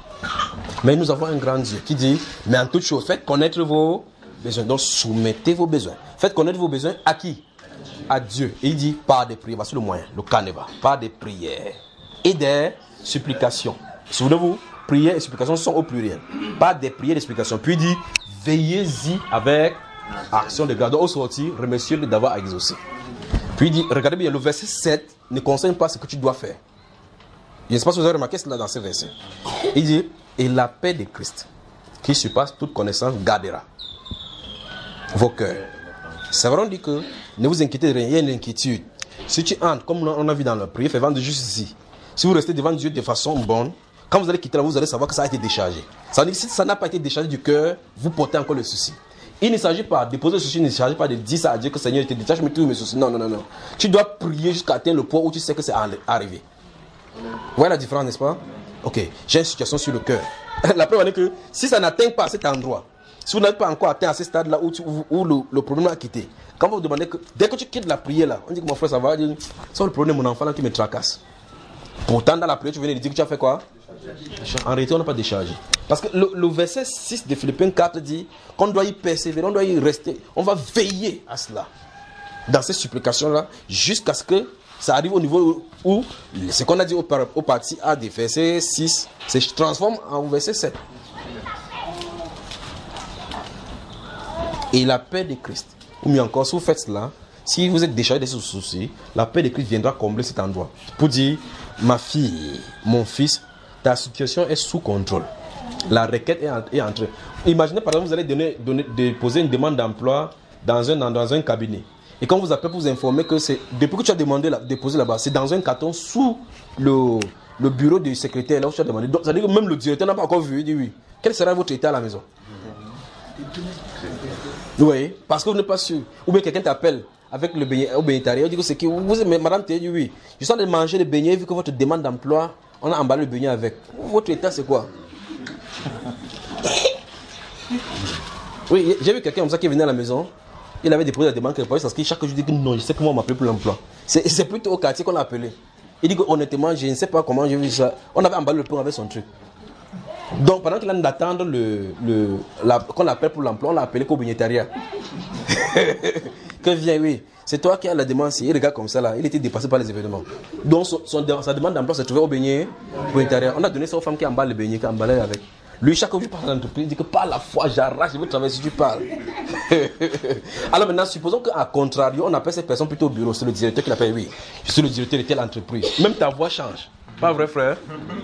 Mais nous avons un grand Dieu qui dit, mais en toute chose, faites connaître vos besoins. Donc soumettez vos besoins. Faites connaître vos besoins à qui? À Dieu. Et il dit, par des prières, voici le moyen, le canevas, par des prières et des supplications. Souvenez-vous, prières et supplications sont au pluriel. Pas des prières et des supplications. Puis il dit, veillez-y avec action de grâce. Donc au sortir, remerciez-le d'avoir exaucé. Puis il dit, regardez bien, le verset sept ne concerne pas ce que tu dois faire. Je ne sais pas si vous avez remarqué cela dans ce verset. Il dit, et la paix de Christ, qui surpasse toute connaissance, gardera vos cœurs. C'est vrai, on dit que ne vous inquiétez de rien, il y a une inquiétude. Si tu entres, comme on a vu dans la prière, fais vendre juste ici. Si vous restez devant Dieu de façon bonne, quand vous allez quitter là, vous allez savoir que ça a été déchargé. Ça veut dire que si ça n'a pas été déchargé du cœur, vous portez encore le souci. Il ne s'agit pas de déposer le souci, il ne s'agit pas de dire ça à Dieu que Seigneur, je te détache, mais tous mes soucis. Non, non, non, non. Tu dois prier jusqu'à atteindre le point où tu sais que c'est arrivé. Vous voyez la différence, n'est-ce pas? Ok, j'ai une situation sur le cœur. La preuve est que si ça n'atteint pas à cet endroit, si vous n'avez pas encore atteint à ce stade-là où, tu, où, où le, le problème a quitté, quand vous vous demandez que dès que tu quittes la prière là, on dit que mon frère ça va, il dit, c'est le problème de mon enfant là qui me tracasse. Pourtant dans la prière tu venais de dire que tu as fait quoi? En réalité on n'a pas déchargé. Parce que le, le verset six de Philippiens quatre dit qu'on doit y persévérer, on doit y rester, on va veiller à cela. Dans ces supplications là, jusqu'à ce que ça arrive au niveau où ce qu'on a dit au, au parti A des versets six se transforme en verset sept. Et la paix de Christ, ou mieux encore, si vous faites cela, si vous êtes déchargé de ce souci, la paix de Christ viendra combler cet endroit. Pour dire, ma fille, mon fils, ta situation est sous contrôle. La requête est entrée. Imaginez par exemple, vous allez donner, donner, déposer une demande d'emploi dans un, dans un cabinet. Et quand vous appelez pour vous informer que c'est, depuis que tu as demandé la, déposé là-bas, c'est dans un carton sous le, le bureau du secrétaire là où tu as demandé. Donc ça veut dire que même le directeur n'a pas encore vu. Il dit oui. Quel sera votre état à la maison? Oui, parce que vous n'êtes pas sûr. Ou bien quelqu'un t'appelle avec le beignet au bénétariat. Il dit que c'est qui? Vous êtes madame, tu dit oui. Je suis en train de manger le beignet vu que votre demande d'emploi, on a emballé le beignet avec. Votre état c'est quoi? Oui, j'ai vu quelqu'un comme ça qui venait à la maison. Il avait déposé la demande quelque part parce que chaque jour, je dis que non, je sais comment on m'appelle pour l'emploi. C'est, c'est plutôt au quartier qu'on l'a appelé. Il dit que honnêtement, je ne sais pas comment j'ai vu ça. On avait emballé le pain avec son truc. Donc pendant qu'il a d'attendre le, le, la, qu'on appelle pour l'emploi, on l'a appelé qu'au bénétariat. Que vient, oui. C'est toi qui as la demande. Il regarde comme ça là. Il était dépassé par les événements. Donc son, son, sa demande d'emploi se trouvait au beignet pour l'intérieur. On a donné ça aux femmes qui emballent le beignet, qui emballent avec. Lui, chaque fois que je parle à l'entreprise, il dit que par la foi, j'arrache, je veux travailler si tu parles. Alors maintenant, supposons qu'à contrario, on appelle cette personne plutôt au bureau. C'est le directeur qui l'appelle, oui. Je suis le directeur de telle entreprise. Même ta voix change. Pas vrai, frère?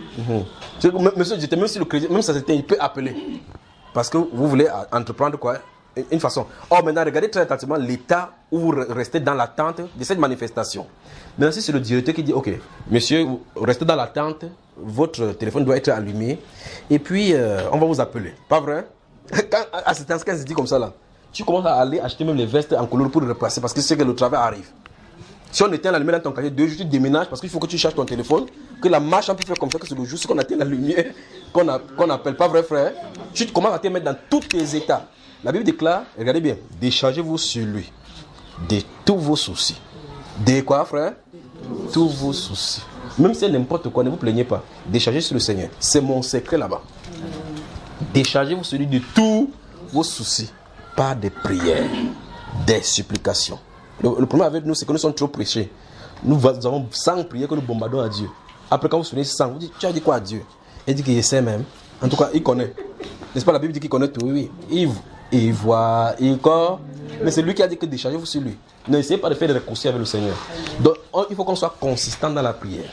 Mm-hmm. Monsieur le directeur, même si le crédit, même ça c'était, il peut appeler. Parce que vous voulez entreprendre quoi? Une façon. Or, maintenant, regardez très attentivement l'état où vous restez dans l'attente de cette manifestation. Maintenant, si c'est le directeur qui dit, ok, monsieur, restez dans l'attente, votre téléphone doit être allumé, et puis euh, on va vous appeler. Pas vrai? Quand, à cet instant, se dit comme ça là, tu commences à aller acheter même les vestes en couleur pour le replacer parce que c'est que le travail arrive. Si on éteint la lumière dans ton quartier, deux jours, tu déménages parce qu'il faut que tu charges ton téléphone, que la marche on peut faire comme ça, que c'est le jour, c'est qu'on atteint la lumière, qu'on qu'on appelle, pas vrai, frère? Tu commences à te mettre dans tous tes états. La Bible déclare, regardez bien, déchargez-vous sur lui de tous vos soucis. De quoi, frère? Tous vos soucis. Même si c'est n'importe quoi, ne vous plaignez pas. Déchargez sur le Seigneur. C'est mon secret là-bas. Déchargez-vous sur lui de tous vos soucis. Pas des prières, des supplications. Le, le problème avec nous, c'est que nous sommes trop prêchés. Nous, nous avons cent prières que nous bombardons à Dieu. Après, quand vous souvenez cent, vous dites, tu as dit quoi à Dieu? Il dit qu'il sait même. En tout cas, il connaît. N'est-ce pas, la Bible dit qu'il connaît tout? Oui, oui. Il, il voit, il corps. Mais c'est lui qui a dit que déchargez-vous sur lui. N'essayez pas de faire des raccourcis avec le Seigneur. Donc, on, il faut qu'on soit consistant dans la prière.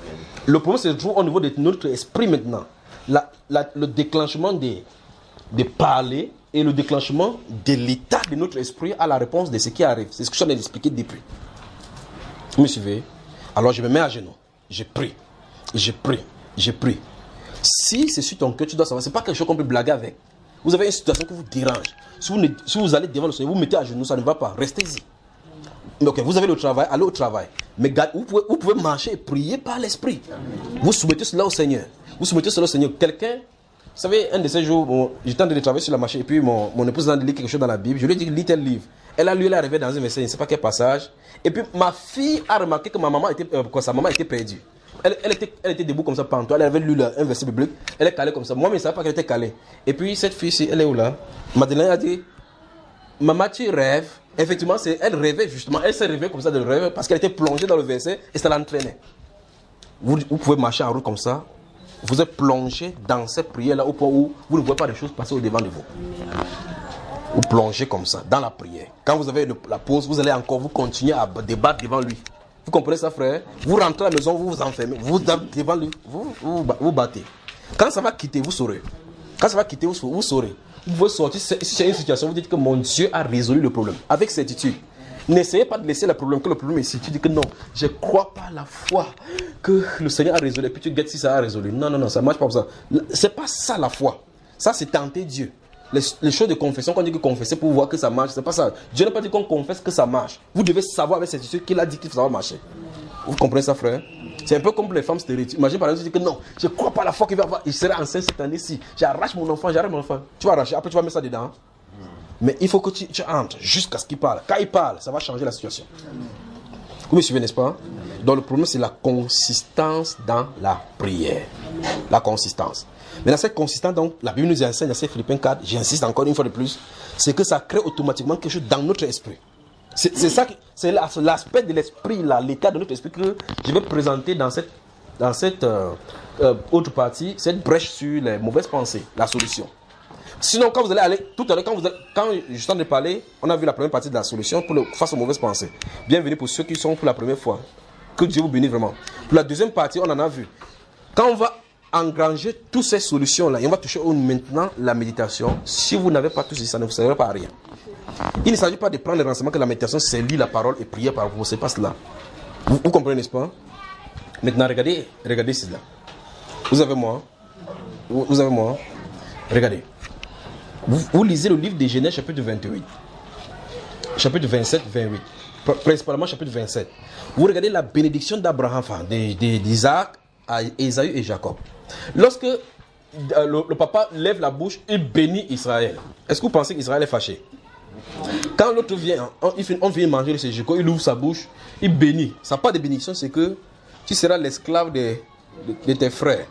Le problème, c'est toujours au niveau de notre esprit maintenant. La, la, le déclenchement des, des parler et le déclenchement de l'état de notre esprit à la réponse de ce qui arrive. C'est ce que je viens d'expliquer depuis. Vous me suivez? Alors, je me mets à genoux. Je prie. Je prie. Je prie. Si c'est sur ton cœur, tu dois savoir. Ce n'est pas quelque chose qu'on peut blaguer avec. Vous avez une situation qui vous dérange. Si vous, ne, si vous allez devant le Seigneur, vous mettez à genoux, ça ne va pas. Restez-y. Ok, vous avez le travail, allez au travail. Mais vous pouvez, vous pouvez marcher et prier par l'esprit. Vous soumettez cela au Seigneur. Vous soumettez cela au Seigneur. Quelqu'un, vous savez, un de ces jours, bon, j'étais en train de travailler sur la machine et puis mon, mon épouse a lu quelque chose dans la Bible. Je lui ai dit, lis tel livre. Elle a lu, elle est arrivée dans un verset, je ne sais pas quel passage. Et puis ma fille a remarqué que ma maman était, euh, que sa maman était perdue. Elle, elle, était, elle était debout comme ça pendant toi. Elle avait lu là, un verset biblique. Elle est calée comme ça. Moi, mais je ne savais pas qu'elle était calée. Et puis cette fille-ci, elle est où là? Madeleine a dit, maman, tu rêves. Effectivement, c'est, elle rêvait justement. Elle s'est réveillée comme ça de rêve parce qu'elle était plongée dans le verset et ça l'entraînait. Vous, vous pouvez marcher en route comme ça. Vous êtes plongé dans cette prière-là au point où vous ne voyez pas les choses passer au devant de vous. Vous plongez comme ça dans la prière. Quand vous avez le, la pause, vous allez encore vous continuer à débattre devant lui. Vous comprenez ça, frère? Vous rentrez à la maison, vous vous enfermez. Vous devant lui, vous, vous, vous battez. Quand ça va quitter, vous saurez. Quand ça va quitter, vous, vous saurez. Vous pouvez sortir, si c'est une situation, vous dites que mon Dieu a résolu le problème. Avec certitude. N'essayez pas de laisser le problème, que le problème est ici. Tu dis que non, je crois pas à la foi que le Seigneur a résolu. Et puis tu guettes si ça a résolu. Non, non, non, ça ne marche pas comme ça. C'est pas ça la foi. Ça, c'est tenter Dieu. Les, les choses de confession, quand on dit que confesser pour voir que ça marche, c'est pas ça. Dieu n'a pas dit qu'on confesse que ça marche. Vous devez savoir avec certitude qu'il a dit que ça va marcher. Vous comprenez ça, frère? C'est un peu comme les femmes stéréotypes. Imagine par exemple, tu dis que non, je ne crois pas à la foi qu'il va avoir. Il sera enceinte cette année-ci. J'arrache mon enfant, j'arrache mon enfant. Tu vas arracher, après tu vas mettre ça dedans. Hein? Mais il faut que tu, tu entres jusqu'à ce qu'il parle. Quand il parle, ça va changer la situation. Vous me suivez, n'est-ce pas? Donc le problème, c'est la consistance dans la prière. La consistance. Mais dans cette consistance, donc, la Bible nous enseigne dans ces Philippiens quatre, j'insiste encore une fois de plus, c'est que ça crée automatiquement quelque chose dans notre esprit. C'est, c'est ça, c'est l'aspect de l'esprit, là, l'état de notre esprit que je vais présenter dans cette, dans cette euh, euh, autre partie, cette brèche sur les mauvaises pensées, la solution. Sinon, quand vous allez aller, tout à l'heure, quand, vous allez, quand je suis en train de parler, on a vu la première partie de la solution pour le, face aux mauvaises pensées. Bienvenue pour ceux qui sont pour la première fois. Que Dieu vous bénisse vraiment. Pour la deuxième partie, on en a vu. Quand on va engranger toutes ces solutions-là, et on va toucher maintenant la méditation, si vous n'avez pas tout ceci, ça ne vous servira pas à rien. Il ne s'agit pas de prendre le renseignement que la méditation, c'est lire la parole et prier par vous. C'est pas cela. Vous, vous comprenez, n'est-ce pas? Maintenant, regardez, regardez cela. Vous avez moi. Vous, vous avez moi. Regardez. Vous, vous lisez le livre de Genèse, chapitre vingt-huit. Chapitre vingt-sept, vingt-huit. Principalement, chapitre vingt-sept. Vous regardez la bénédiction d'Abraham, enfin, d'Isaac, Ésaü et Jacob. Lorsque euh, le, le papa lève la bouche et bénit Israël, est-ce que vous pensez qu'Israël est fâché? Quand l'autre vient, on, on vient manger le séjour, il ouvre sa bouche, il bénit. Ça n'a pas de bénédiction, c'est que tu seras l'esclave de, de, de tes frères.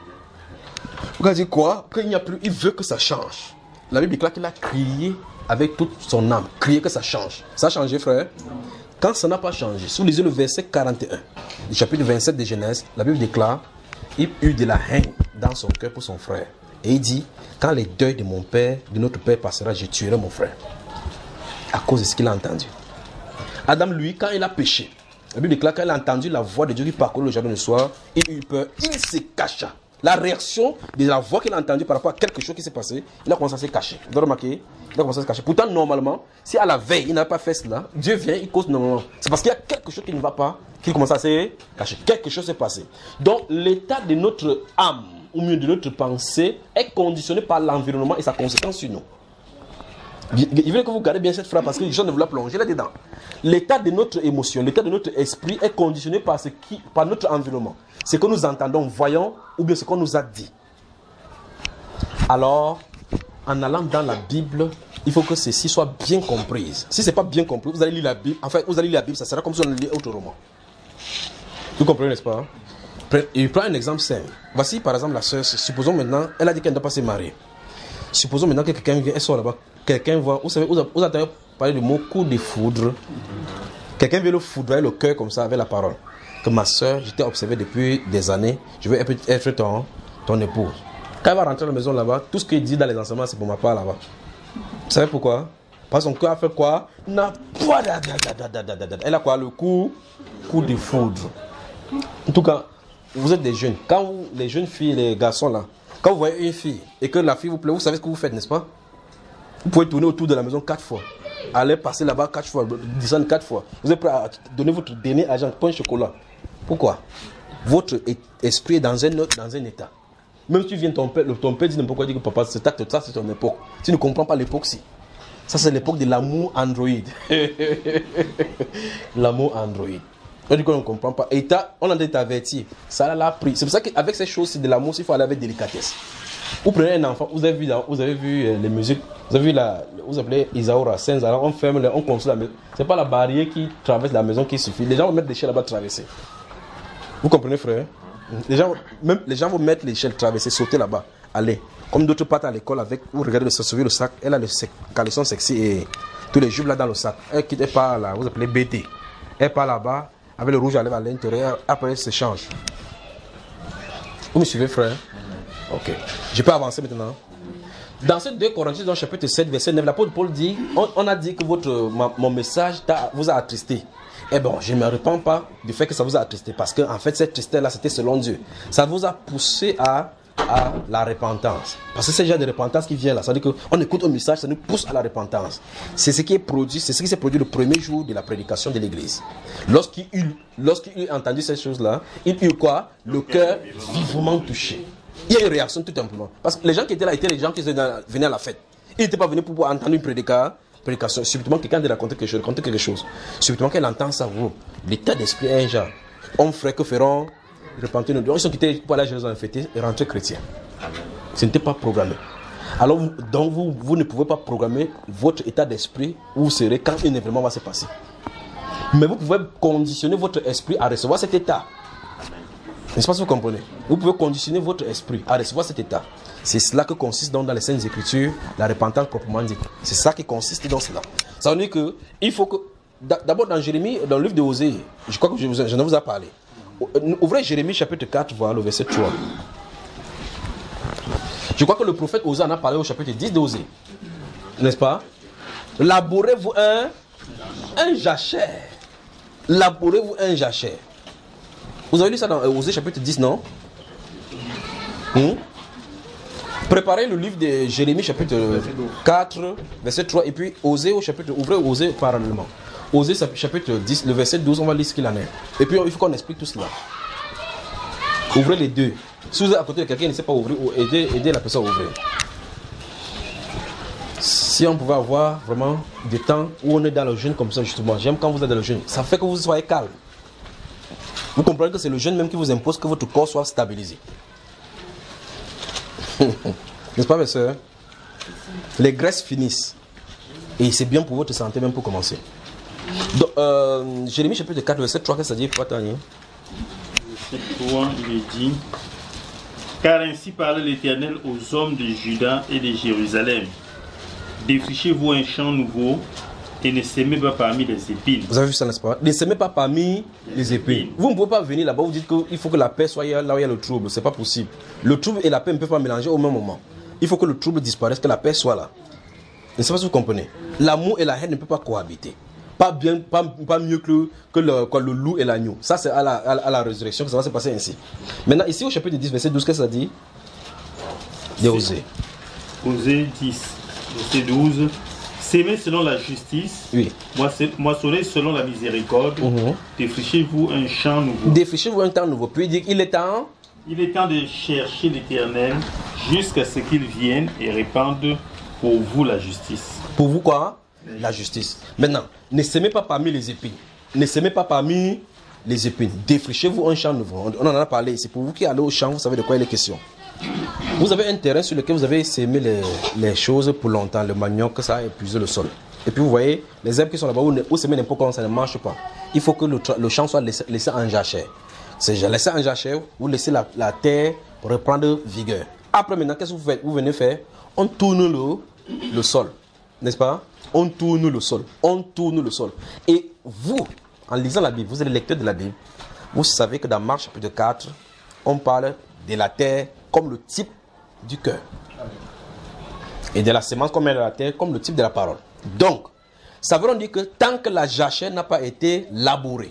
Vous allez dire quoi? Qu'il n'y a plus, il veut que ça change. La Bible déclare qu'il a crié avec toute son âme, crié que ça change. Ça a changé, frère? Quand ça n'a pas changé, si vous lisez le verset quarante et un du chapitre vingt-sept de Genèse, la Bible déclare, il eut de la haine dans son cœur pour son frère. Et il dit, quand les deuils de mon père, de notre père passera, je tuerai mon frère. À cause de ce qu'il a entendu. Adam, lui, quand il a péché, la Bible déclare, quand il a entendu la voix de Dieu qui parcourait le jardin le soir, il eut peur, il se cacha. La réaction de la voix qu'il a entendue par rapport à quelque chose qui s'est passé, il a commencé à se cacher. Vous avez remarqué? Il a commencé à se cacher. Pourtant, normalement, si à la veille, il n'a pas fait cela, Dieu vient, il cause normalement. C'est parce qu'il y a quelque chose qui ne va pas qu'il commence à se cacher. Quelque chose s'est passé. Donc, l'état de notre âme, ou mieux de notre pensée, est conditionné par l'environnement et sa conséquence sur nous. Il veut que vous gardez bien cette phrase parce que les gens ne veulent pas plonger là-dedans. L'état de notre émotion, l'état de notre esprit est conditionné par, ce qui, par notre environnement. Ce que nous entendons, voyons, ou bien ce qu'on nous a dit. Alors, en allant dans la Bible, il faut que ceci soit bien compris. Si ce n'est pas bien compris, vous allez lire la Bible. En fait, vous allez lire la Bible, ça sera comme si on lisait autre roman. Vous comprenez, n'est-ce pas? Il prend un exemple simple. Voici par exemple la sœur, supposons maintenant, elle a dit qu'elle ne doit pas se marier. Supposons maintenant que quelqu'un vient, elle sort là-bas, quelqu'un voit, vous savez, vous avez parlé du mot coup de foudre. Quelqu'un vient le foudroyer le cœur comme ça avec la parole. Que ma soeur, je t'ai observé depuis des années, je veux être ton, ton épouse. Quand elle va rentrer à la maison là-bas, tout ce qu'il dit dans les enseignements, c'est pour ma part là-bas. Vous savez pourquoi? Parce que son cœur a fait quoi? Elle a quoi? Le coup, coup de foudre. En tout cas, vous êtes des jeunes. Quand vous, les jeunes filles, les garçons là, quand vous voyez une fille et que la fille vous plaît, vous savez ce que vous faites, n'est-ce pas? Vous pouvez tourner autour de la maison quatre fois. Aller passer là-bas quatre fois, descendre quatre fois. Vous êtes prêt à donner votre dernier argent pour un chocolat. Pourquoi? Votre esprit est dans un autre, dans un état. Même si tu viens, ton père, ton père dit n'importe quoi, dit que papa, c'est ça, c'est ton époque. Tu ne comprends pas l'époque, si. Ça, c'est l'époque de l'amour Android. L'amour Android. On dit qu'on ne comprend pas. Et on a été averti. Ça l'a pris. C'est pour ça qu'avec ces choses, c'est de l'amour, il faut aller avec délicatesse. Vous prenez un enfant, vous avez vu, vous avez vu euh, les musiques, vous avez vu la, vous appelez Isaura, Saint-Zara, on ferme, on construit la maison. Ce n'est pas la barrière qui traverse la maison qui suffit. Les gens vont mettre l'échelle là-bas traverser. Vous comprenez, frère? Les gens, même les gens vont mettre l'échelle traverser, sauter là-bas. Allez. Comme d'autres partent à l'école avec, vous regardez le sac, le sac, elle a le caleçon sexy et tous les jupes là dans le sac. Elle quitte pas là, vous appelez B T. Elle part là-bas, avec le rouge à lèvres à l'intérieur, après elle se change. Vous me suivez, frère? Ok. Je peux avancer maintenant. Dans ce deux Corinthiens, dans le chapitre sept, verset neuf, l'apôtre Paul dit, on, on a dit que votre, ma, mon message vous a attristé. Eh bien, je ne me répands pas du fait que ça vous a attristé. Parce que, en fait, cette tristesse-là, c'était selon Dieu. Ça vous a poussé à, à la repentance. Parce que c'est déjà de repentance qui vient là. Ça veut dire qu'on écoute un message, ça nous pousse à la repentance. C'est ce qui est produit, c'est ce qui s'est produit le premier jour de la prédication de l'église. Lorsqu'il eut, lorsqu'il eut entendu ces choses-là, il eut quoi? Le cœur vivement touché. Il y a une réaction tout simplement. Parce que les gens qui étaient là étaient les gens qui venaient à la fête. Ils n'étaient pas venus pour pouvoir entendre une prédication. prédication. Subitement, quelqu'un de raconter quelque chose, raconter quelque chose. Subitement, qu'elle entend ça, vous. L'état d'esprit est un genre. Hommes frères que feront repentir nos deux. Ils sont quittés pour aller à Jérusalem fêter et rentrer chrétiens. Ce n'était pas programmé. Alors, donc, vous, vous ne pouvez pas programmer votre état d'esprit où vous serez quand un événement va se passer. Mais vous pouvez conditionner votre esprit à recevoir cet état. N'est-ce pas si vous comprenez? Vous pouvez conditionner votre esprit à recevoir cet état. C'est cela que consiste donc dans les Saintes Écritures, la repentance proprement dit. C'est ça qui consiste dans cela. Ça veut dire que il faut que, d'abord dans Jérémie, dans le livre de Osée, je crois que je, vous, je ne vous ai parlé. Ouvrez Jérémie chapitre quatre, voilà le verset trois. Je crois que le prophète Osée en a parlé au chapitre dix d'Osée. N'est-ce pas? Labourez-vous un, un jachère. Labourez-vous un jachère. Vous avez lu ça dans Osée chapitre dix, non? hmm? Préparez le livre de Jérémie chapitre quatre, verset trois, et puis Osée au chapitre, ouvrez Osée parallèlement. Osée chapitre dix, le verset douze, on va lire ce qu'il en est. Et puis il faut qu'on explique tout cela. Ouvrez les deux. Si vous êtes à côté de quelqu'un qui ne sait pas ouvrir, aidez, aidez la personne à ouvrir. Si on pouvait avoir vraiment des temps où on est dans le jeûne comme ça, justement, j'aime quand vous êtes dans le jeûne, ça fait que vous soyez calme. Vous comprenez que c'est le jeûne même qui vous impose que votre corps soit stabilisé. N'est-ce pas, mes soeurs? Les graisses finissent. Et c'est bien pour votre santé, même pour commencer. Donc, euh, Jérémie chapitre quatre, verset trois, qu'est-ce que ça dit? Verset
trois, il est dit: car ainsi parle l'Éternel aux hommes de Juda et de Jérusalem. Défrichez-vous un champ nouveau Et ne s'aimez pas parmi les épines.
Vous avez vu ça, n'est-ce pas? Ne s'aimez pas parmi les épines. Vous ne pouvez pas venir là-bas, vous dites qu'il faut que la paix soit là où il y a le trouble. Ce n'est pas possible. Le trouble et la paix ne peuvent pas mélanger au même moment. Il faut que le trouble disparaisse, que la paix soit là. Je ne sais pas si vous comprenez. L'amour et la haine ne peuvent pas cohabiter. Pas, bien, pas, pas mieux que, que le, quoi, le loup et l'agneau. Ça, c'est à la, à, à la résurrection que ça va se passer ainsi. Maintenant, ici au chapitre dix, verset douze, qu'est-ce que ça dit? De Osée.
Osée dix, verset douze. S'aimer selon la justice,
oui.
Moissonnez selon la miséricorde,
uh-huh.
Défrichez-vous un champ nouveau.
Défrichez-vous un temps nouveau. Puis il dit il est temps.
Il est temps de chercher l'Éternel jusqu'à ce qu'il vienne et répande pour vous la justice.
Pour vous quoi? La justice. Maintenant, ne s'aimez pas parmi les épines. Ne s'aimez pas parmi les épines. Défrichez-vous un champ nouveau. On en a parlé. C'est pour vous qui allez au champ, vous savez de quoi il est question. Vous avez un terrain sur lequel vous avez sémé les, les choses pour longtemps. Le manioc, ça a épuisé le sol. Et puis vous voyez, les herbes qui sont là-bas, où, où semer n'importe comment, ça ne marche pas. Il faut que le, le champ soit laissé, laissé en jachère. C'est laissé en jachère, vous laissez la, la terre reprendre vigueur. Après maintenant, qu'est-ce que vous faites? Vous venez faire? On tourne le, le sol. N'est-ce pas? On tourne le sol. On tourne le sol. Et vous, en lisant la Bible, vous êtes le lecteur de la Bible, vous savez que dans Marc chapitre quatre, on parle de la terre comme le type du cœur. Et de la semence qu'on met dans la terre comme le type de la parole. Donc, ça veut dire que tant que la jachère n'a pas été labourée,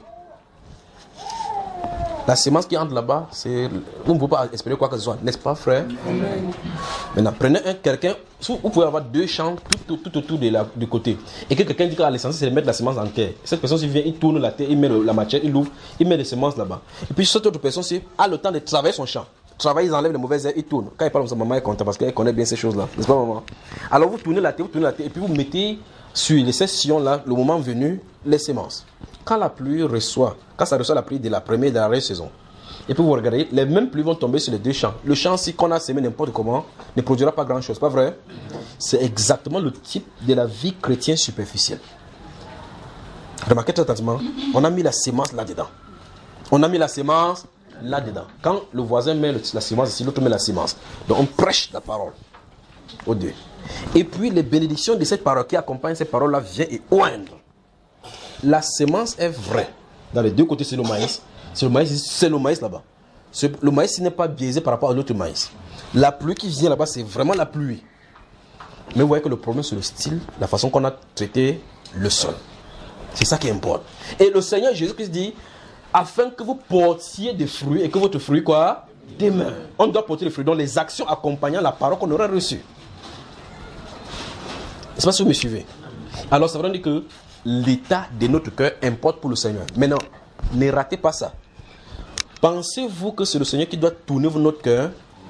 la semence qui entre là-bas, c'est, vous ne pouvez pas espérer quoi que ce soit, n'est-ce pas, frère? Amen. Maintenant, prenez un, quelqu'un, vous pouvez avoir deux champs tout, tout, tout autour de la, du côté. Et que quelqu'un dit que l'essentiel, c'est de mettre la semence en terre. Cette personne, s'il vient, il tourne la terre, il met le, la matière, il l'ouvre, il met les semences là-bas. Et puis, cette autre personne, c'est, a le temps de travailler son champ. Travailler, ils enlèvent les mauvaises herbes, ils tournent. Quand il parle comme ça, maman est contente parce qu'elle connaît bien ces choses-là. N'est-ce pas, maman? Alors, vous tournez la terre, vous tournez la terre, et puis vous mettez sur les sessions-là, le moment venu, les semences. Quand la pluie reçoit, quand ça reçoit la pluie de la première et de la dernière saison, et puis vous regardez, les mêmes pluies vont tomber sur les deux champs. Le champ, si qu'on a semé n'importe comment, ne produira pas grand-chose, pas vrai? C'est exactement le type de la vie chrétienne superficielle. Remarquez très attentivement, on a mis la semence là-dedans. On a mis la semence là-dedans. Quand le voisin met le, la semence ici, l'autre met la semence. Donc on prêche la parole aux deux. Et puis les bénédictions de cette parole qui accompagne cette parole-là viennent et oindre. La semence est vraie. Dans les deux côtés, c'est le maïs. C'est le maïs, c'est le maïs là-bas. Le maïs n'est pas biaisé par rapport à l'autre maïs. La pluie qui vient là-bas, c'est vraiment la pluie. Mais vous voyez que le problème, c'est le style, la façon qu'on a traité le sol. C'est ça qui importe. Et le Seigneur Jésus-Christ dit, afin que vous portiez des fruits et que votre fruit, quoi? Demeure. On doit porter des fruits, donc les actions accompagnant la parole qu'on aura reçue. C'est pas si vous me suivez. Alors ça veut dire que l'état de notre cœur importe pour le Seigneur. Maintenant, ne ratez pas ça. Pensez-vous que c'est le Seigneur qui doit tourner notre cœur?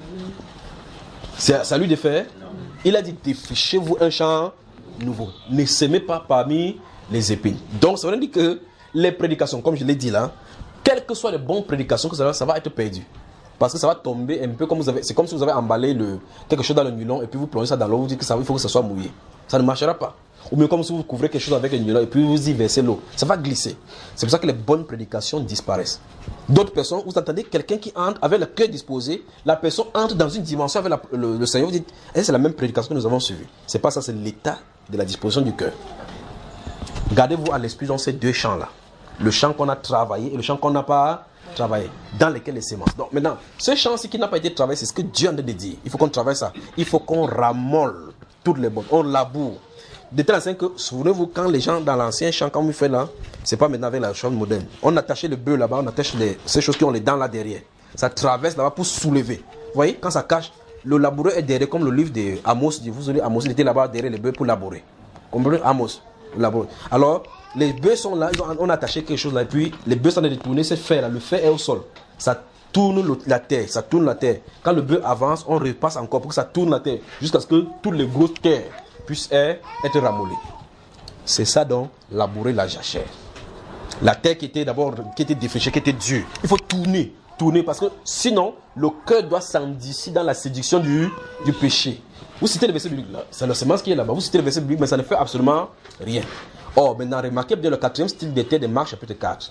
C'est à lui de faire? Il a dit, défrichez-vous un champ nouveau. Ne s'aimez pas parmi les épines. Donc ça veut dire que les prédications, comme je l'ai dit là, quelles que soient les bonnes prédications, que ça va, ça va être perdu. Parce que ça va tomber un peu comme vous avez. C'est comme si vous avez emballé le, quelque chose dans le nylon et puis vous plongez ça dans l'eau, vous dites que ça, il faut que ça soit mouillé. Ça ne marchera pas. Ou bien comme si vous couvrez quelque chose avec un nylon et puis vous y versez l'eau. Ça va glisser. C'est pour ça que les bonnes prédications disparaissent. D'autres personnes, vous entendez quelqu'un qui entre avec le cœur disposé, la personne entre dans une dimension avec la, le, le Seigneur, vous dites, eh, c'est la même prédication que nous avons suivie. C'est pas ça, c'est l'état de la disposition du cœur. Gardez-vous à l'esprit dans ces deux champs-là. Le champ qu'on a travaillé et le champ qu'on n'a pas travaillé, dans lesquels les semences. Donc maintenant, ce champ-ci qui n'a pas été travaillé, c'est ce que Dieu en a dit. Il faut qu'on travaille ça. Il faut qu'on ramolle toutes les bonnes. On laboure. De telle sorte que, souvenez-vous, quand les gens dans l'ancien champ, quand on fait là, c'est pas maintenant avec la chose moderne. On attachait le bœuf là-bas, on attache les, ces choses qui ont les dents là derrière. Ça traverse là-bas pour soulever. Vous voyez, quand ça cache, le laboureur est derrière, comme le livre de Amos. Vous savez, Amos, il était là-bas derrière les bœufs pour labourer. Comprenez? Amos, le laboureur. Alors, les bœufs sont là, ont, on a attaché quelque chose là, et puis les bœufs sont en train de tourner, c'est fer là, le fer est au sol. Ça tourne le, la terre, ça tourne la terre. Quand le bœuf avance, on repasse encore pour que ça tourne la terre, jusqu'à ce que toutes les grosses terres puissent être ramollies. C'est ça donc, labourer la jachère. La terre qui était d'abord, qui était défrichée, qui était dure. Il faut tourner, tourner, parce que sinon, le cœur doit s'endurcir dans la séduction du, du péché. Vous citez le verset biblique là, c'est le semence qui est là-bas. Vous citez le verset biblique, mais ça ne fait absolument rien. Or, maintenant, remarquez bien le quatrième style de terre de Marc chapitre quatre.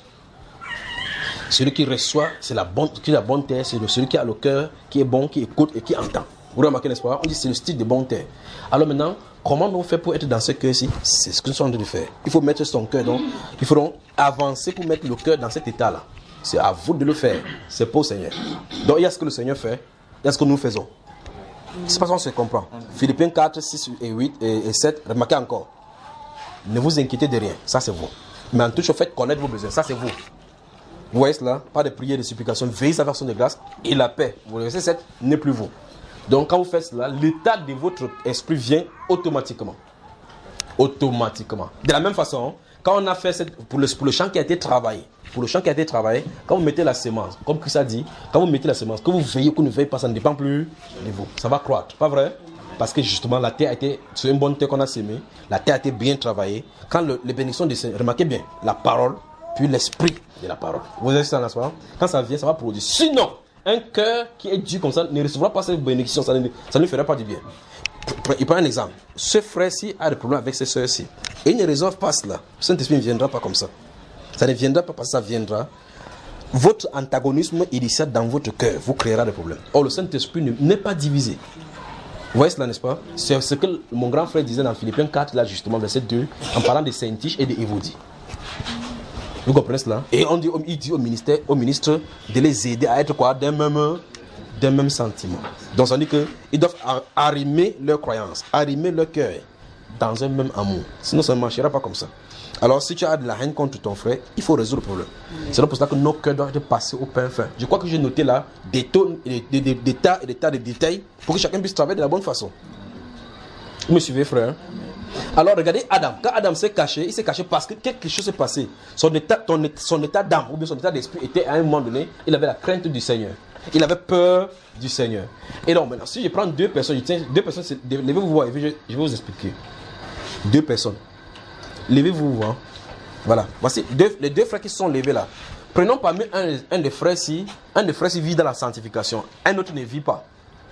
Celui qui reçoit, c'est la bonne, qui est la bonne terre, c'est celui qui a le cœur, qui est bon, qui écoute et qui entend. Vous remarquez, n'est-ce pas? On dit c'est le style de bonne terre. Alors maintenant, comment nous faire pour être dans ce cœur-ci? C'est ce que nous sommes en train de faire. Il faut mettre son cœur, donc il faut donc avancer pour mettre le cœur dans cet état-là. C'est à vous de le faire. C'est pas au Seigneur. Donc il y a ce que le Seigneur fait, il y a ce que nous faisons. C'est pas ça qu'on se comprend. Philippiens quatre, six et huit et sept, remarquez encore. Ne vous inquiétez de rien, ça c'est vous. Mais en tout cas, faites connaître vos besoins, ça c'est vous. Vous voyez cela? Pas de prière, de supplication, veillez à faire de grâce et la paix. Vous le verset sept n'est plus vous. Donc quand vous faites cela, l'état de votre esprit vient automatiquement. Automatiquement. De la même façon, quand on a fait cette, pour, le, pour le champ qui a été travaillé, pour le champ qui a été travaillé, quand vous mettez la semence, comme Christ a dit, quand vous mettez la semence, que vous veillez ou que vous ne veillez pas, ça ne dépend plus de vous. Ça va croître, pas vrai? Parce que justement, la terre a été, c'est une bonne terre qu'on a semée, la terre a été bien travaillée. Quand le, les bénédictions de Seigneur, remarquez bien, la parole, puis l'esprit de la parole. Vous avez ça, n'est-ce pas? Quand ça vient, ça va produire. Sinon, un cœur qui est dur comme ça ne recevra pas cette bénédiction, ça ne, ça ne fera pas du bien. Il prend un exemple. Ce frère-ci a des problèmes avec ses soeurs-ci. Et il ne résolve pas cela. Le Saint-Esprit ne viendra pas comme ça. Ça ne viendra pas parce que ça viendra. Votre antagonisme initial dans votre cœur vous créera des problèmes. Or, le Saint-Esprit n'est pas divisé. Vous voyez cela, n'est-ce pas? C'est ce que mon grand frère disait dans Philippiens quatre, là justement, verset deux, en parlant de Saint-Tiche et de Évodie. Vous comprenez cela? Et on dit, il dit au ministère, au ministre de les aider à être quoi? D'un même, d'un même sentiment. Donc ça veut dire qu'ils doivent arrimer leur croyance, arrimer leur cœur dans un même amour. Sinon ça ne marchera pas comme ça. Alors si tu as de la haine contre ton frère, il faut résoudre le problème. C'est pour cela que nos cœurs doivent être passés au pain fin. Je crois que j'ai noté là des, tonnes, des, des, des, des tas et des tas de détails pour que chacun puisse travailler de la bonne façon. Vous me suivez, frère? Alors regardez Adam. Quand Adam s'est caché, il s'est caché parce que quelque chose s'est passé. Son état, ton, son état d'âme ou bien son état d'esprit était à un moment donné, il avait la crainte du Seigneur. Il avait peur du Seigneur. Et donc maintenant, si je prends deux personnes, je tiens, deux personnes, levez-vous voir, je, je vais vous expliquer. Deux personnes. Levez-vous voir. Voilà. Voici deux, les deux frères qui se sont levés là. Prenons parmi un, un des frères ci, un des frères ci vit dans la sanctification, un autre ne vit pas.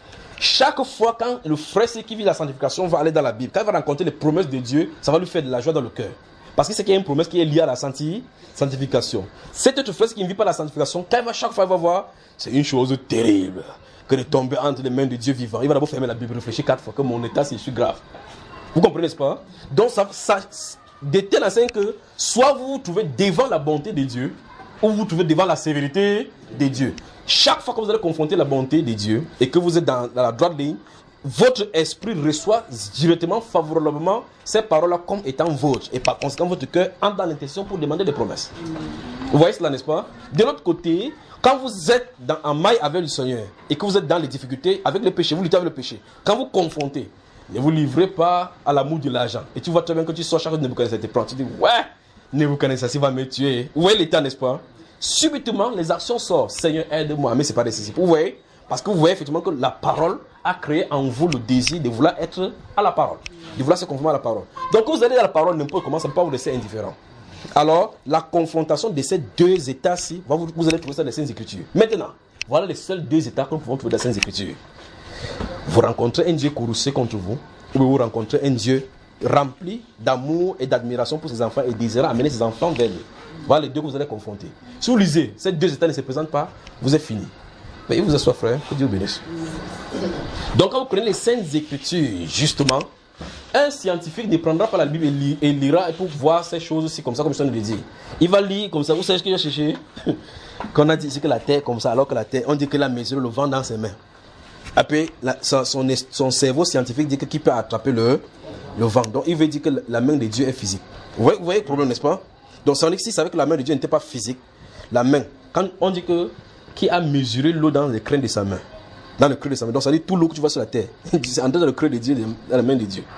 Chaque fois quand le frère qui vit la sanctification va aller dans la Bible, quand il va rencontrer les promesses de Dieu, ça va lui faire de la joie dans le cœur. Parce que c'est qu'il y a une promesse qui est liée à la sanctification. Cet autre frère qui ne vit pas la sanctification, quand il va chaque fois il va voir, c'est une chose terrible que de tomber entre les mains de Dieu vivant. Il va d'abord fermer la Bible, réfléchir quatre fois que mon état c'est je suis grave. Vous comprenez, n'est-ce pas? Donc ça, ça de telle enseigne que soit vous vous trouvez devant la bonté de Dieu, ou vous vous trouvez devant la sévérité de Dieu. Chaque fois que vous allez confronter la bonté de Dieu et que vous êtes dans, dans la droite ligne, votre esprit reçoit directement, favorablement ces paroles-là comme étant vôtres. Et par conséquent, votre cœur entre dans l'intention pour demander des promesses. Vous voyez cela, n'est-ce pas? De l'autre côté, quand vous êtes dans, en maille avec le Seigneur et que vous êtes dans les difficultés avec le péché, vous luttez avec le péché. Quand vous confrontez, ne vous livrez pas à l'amour de l'argent. Et tu vois très bien que tu sors chaque fois que Nebuchadnezzar te prend. Tu dis, ouais, Nebuchadnezzar va me tuer. Vous voyez l'état, n'est-ce pas? Subitement, les actions sortent. Seigneur, aide-moi. Mais ce n'est pas décisif. Vous voyez? Parce que vous voyez effectivement que la parole a créé en vous le désir de vouloir être à la parole. De vouloir se conformer à la parole. Donc, quand vous allez à la parole, n'importe comment, ça ne peut pas vous laisser indifférent. Alors, la confrontation de ces deux états-ci, vous, vous allez trouver ça dans les Saintes Écritures. Maintenant, voilà les seuls deux états que nous pouvons trouver dans les Saintes Écritures. Vous rencontrez un Dieu courroucé contre vous, ou vous rencontrez un Dieu rempli d'amour et d'admiration pour ses enfants et désirant amener ses enfants vers lui. Voilà les deux que vous allez confronter. Si vous lisez, ces deux états ne se présentent pas, vous êtes fini. Mais il vous assoit, frère, que Dieu vous bénisse. Donc, quand vous prenez les Saintes Écritures, justement, un scientifique ne prendra pas la Bible et, li et lira pour voir ces choses-ci comme ça, comme je viens de le dire. Il va lire comme ça. Vous savez ce qu'il a cherché? Qu'on a dit c'est que la terre comme ça, alors que la terre, on dit qu'il a mesuré le vent dans ses mains. Après, la, son, son, son cerveau scientifique dit qu'il peut attraper le, le vent. Donc, il veut dire que la main de Dieu est physique. Vous voyez, vous voyez le problème, n'est-ce pas? Donc, ça veut dire que si savait que la main de Dieu n'était pas physique, la main, quand on dit que qui a mesuré l'eau dans le creux de sa main, dans le creux de sa main, donc ça veut dire tout l'eau que tu vois sur la terre, c'est entré dans le creux de Dieu, dans la main de Dieu.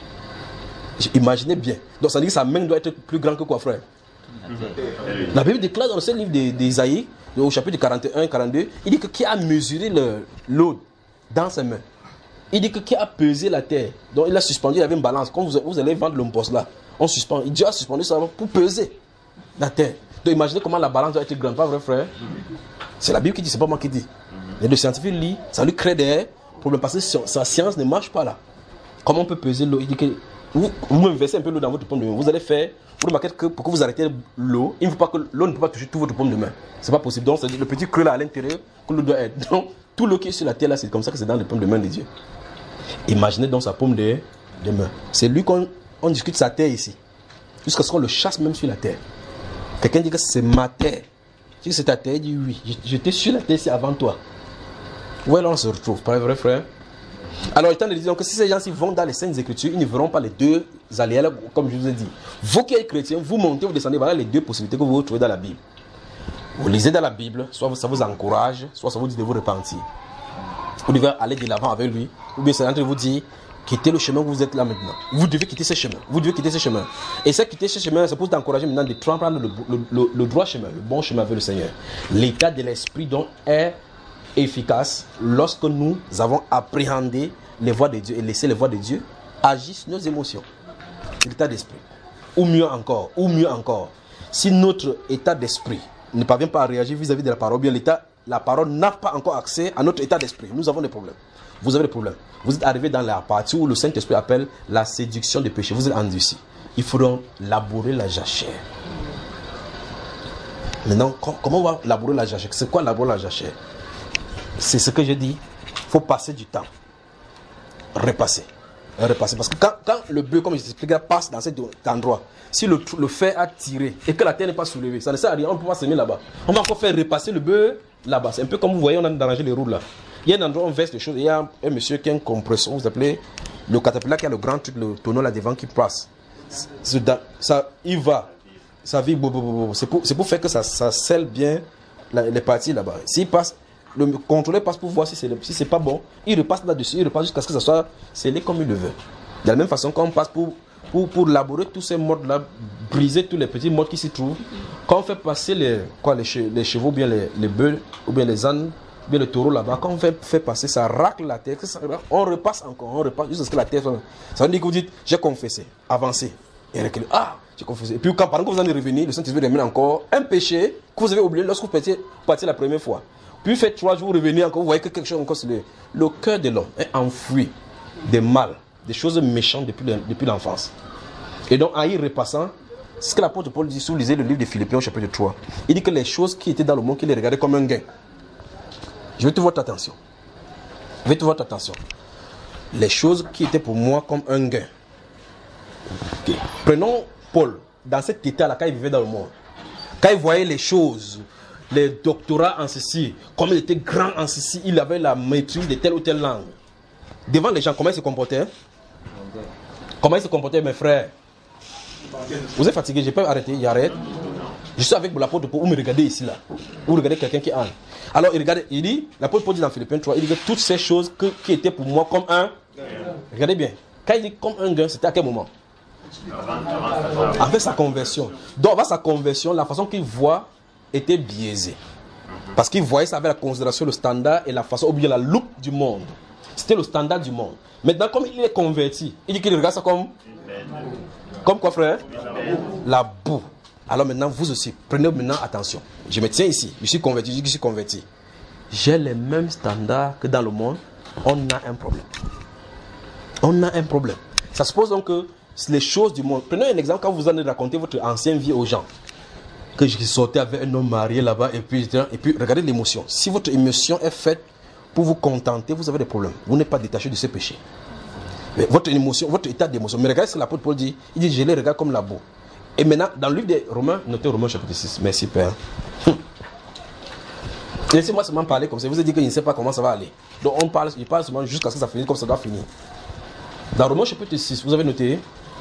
Imaginez bien. Donc, ça veut dire que sa main doit être plus grande que quoi, frère? Mm-hmm. La Bible déclare dans le seul livre d'Ésaïe, au chapitre quarante et un quarante-deux, il dit que qui a mesuré l'eau dans ses mains. Il dit que qui a pesé la terre. Donc il a suspendu, il avait une balance. Quand vous, vous allez vendre l'imposte là, on suspend. Dieu a suspendu ça pour peser la terre. Donc imaginez comment la balance doit être grande, pas vrai, frère? C'est la Bible qui dit, c'est pas moi qui dis. Et le scientifique lit, ça lui crée des problèmes parce que sa science ne marche pas là. Comment on peut peser l'eau? Il dit que vous, vous versez un peu l'eau dans votre paume de main. Vous allez faire, vous remarquez que pour que vous arrêtez l'eau, il ne faut pas que l'eau ne peut pas toucher toute votre paume de main. C'est pas possible. Donc c'est le petit creux là à l'intérieur que l'eau doit être. Donc tout l'eau qui est sur la terre là, c'est comme ça que c'est dans les paumes de main de Dieu. Imaginez donc sa paume de, demeure. C'est lui qu'on on discute sa terre ici. Jusqu'à ce qu'on le chasse même sur la terre. Quelqu'un dit que c'est ma terre. Je dis que c'est ta terre, il dit oui. J'étais sur la terre ici avant toi. Où est-ce qu'on se retrouve, pas vrai frère? Alors, étant de dire que si ces gens-ci vont dans les Saintes Écritures, ils ne verront pas les deux alliés, comme je vous ai dit. Vous qui êtes chrétiens, vous montez, vous descendez, voilà les deux possibilités que vous retrouvez dans la Bible. Vous lisez dans la Bible, soit ça vous encourage, soit ça vous dit de vous repentir. Vous devez aller de l'avant avec lui, ou bien c'est entre vous dire, quittez le chemin où vous êtes là maintenant. Vous devez quitter ce chemin. Vous devez quitter ce chemin. Et ça, quitter ce chemin, c'est pour t'encourager maintenant de prendre le, le, le, le droit chemin, le bon chemin avec le Seigneur. L'état de l'esprit donc est efficace lorsque nous avons appréhendé les voies de Dieu et laissé les voies de Dieu agir sur nos émotions. L'état d'esprit. Ou mieux encore, ou mieux encore, si notre état d'esprit ne parvient pas à réagir vis-à-vis de la parole, bien l'état, la parole n'a pas encore accès à notre état d'esprit. Nous avons des problèmes. Vous avez des problèmes. Vous êtes arrivé dans la partie où le Saint-Esprit appelle la séduction du péché. Vous êtes endurci. Il faudra labourer la jachère. Maintenant, comment on va labourer la jachère? C'est quoi labourer la jachère? C'est ce que j'ai dit. Il faut passer du temps. Repasser. Repasser. Parce que quand, quand le bœuf, comme je t'expliquais, passe dans cet endroit, si le, le fer a tiré et que la terre n'est pas soulevée, ça ne sert à rien. On ne peut pas semer là-bas. On va encore faire repasser le bœuf là-bas. C'est un peu comme vous voyez, on a arrangé les roues là. Il y a un endroit où on verse les choses. Il y a un, un monsieur qui a une compression, vous appelez le caterpillar qui a le grand truc, le tonneau là devant qui passe. Ça, ça, il va. Ça vit. C'est pour, c'est pour faire que ça, ça scelle bien la, les parties là-bas. S'il passe, le contrôleur passe pour voir si c'est si c'est pas bon. Il repasse là-dessus, il repasse jusqu'à ce que ça soit scellé comme il le veut. De la même façon, quand on passe pour, pour, pour labourer tous ces modes là, briser tous les petits modes qui s'y trouvent, quand on fait passer les, quoi, les, che, les chevaux, bien les, les bœufs, ou bien les ânes, bien le taureau là-bas, quand on fait, fait passer, ça racle la terre, ça, on repasse encore, on repasse jusqu'à ce que la terre soit. Ça veut dire que vous dites, j'ai confessé, avancez, et reculez, ah, j'ai confessé. Et puis quand pendant que vous en êtes revenu, le Saint-Esprit ramène encore un péché que vous avez oublié lorsque vous partiez, partiez la première fois. Puis faites trois jours, vous revenez encore, vous voyez que quelque chose encore, c'est le, le cœur de l'homme est enfoui des mal, des choses méchantes depuis, depuis l'enfance. Et donc en y repassant, ce que l'apôtre Paul dit, si vous lisez le livre de Philippiens au chapitre trois, il dit que les choses qui étaient dans le monde, qu'il les regardait comme un gain. Je veux tout votre attention. Je veux tout votre attention. Les choses qui étaient pour moi comme un gain. Okay. Prenons Paul, dans cet état-là, quand il vivait dans le monde. Quand il voyait les choses, les doctorats en ceci, comme il était grand en ceci, il avait la maîtrise de telle ou telle langue. Devant les gens, comment il se comportait? Comment il se comportait, mes frères? Vous êtes fatigué, je peux arrêter, il arrête. Je suis avec l'apôtre Paul, vous me regardez ici là. Vous regardez quelqu'un qui a. Alors il regarde, il dit, l'apôtre Paul dit dans Philippiens trois, il dit que toutes ces choses que, qui étaient pour moi comme un. Regardez bien. Quand il dit comme un gain, c'était à quel moment? Avec sa conversion. Donc avant sa conversion, la façon qu'il voit était biaisée. Parce qu'il voyait ça avec la considération, le standard et la façon, ou bien la loupe du monde. C'était le standard du monde. Maintenant, comme il est converti, il dit qu'il regarde ça comme. Comme quoi, frère? La boue. Alors maintenant, vous aussi, prenez maintenant attention. Je me tiens ici, je suis converti, je dis que je suis converti. J'ai les mêmes standards que dans le monde. On a un problème. On a un problème. Ça suppose donc que les choses du monde. Prenez un exemple quand vous allez raconter votre ancienne vie aux gens. Que je sortais avec un homme marié là-bas et puis, et puis regardez l'émotion. Si votre émotion est faite pour vous contenter, vous avez des problèmes. Vous n'êtes pas détaché de ce péché. Mais votre émotion, votre état d'émotion. Mais regardez ce que l'apôtre Paul dit. Il dit, je les regarde comme la boue. Et maintenant, dans le livre des Romains, notez Romains chapitre six. Merci Père. Laissez-moi seulement parler comme ça. Vous avez dit qu'il ne sait pas comment ça va aller. Donc on parle, il parle seulement jusqu'à ce que ça finisse comme ça doit finir. Dans Romains chapitre six, vous avez noté.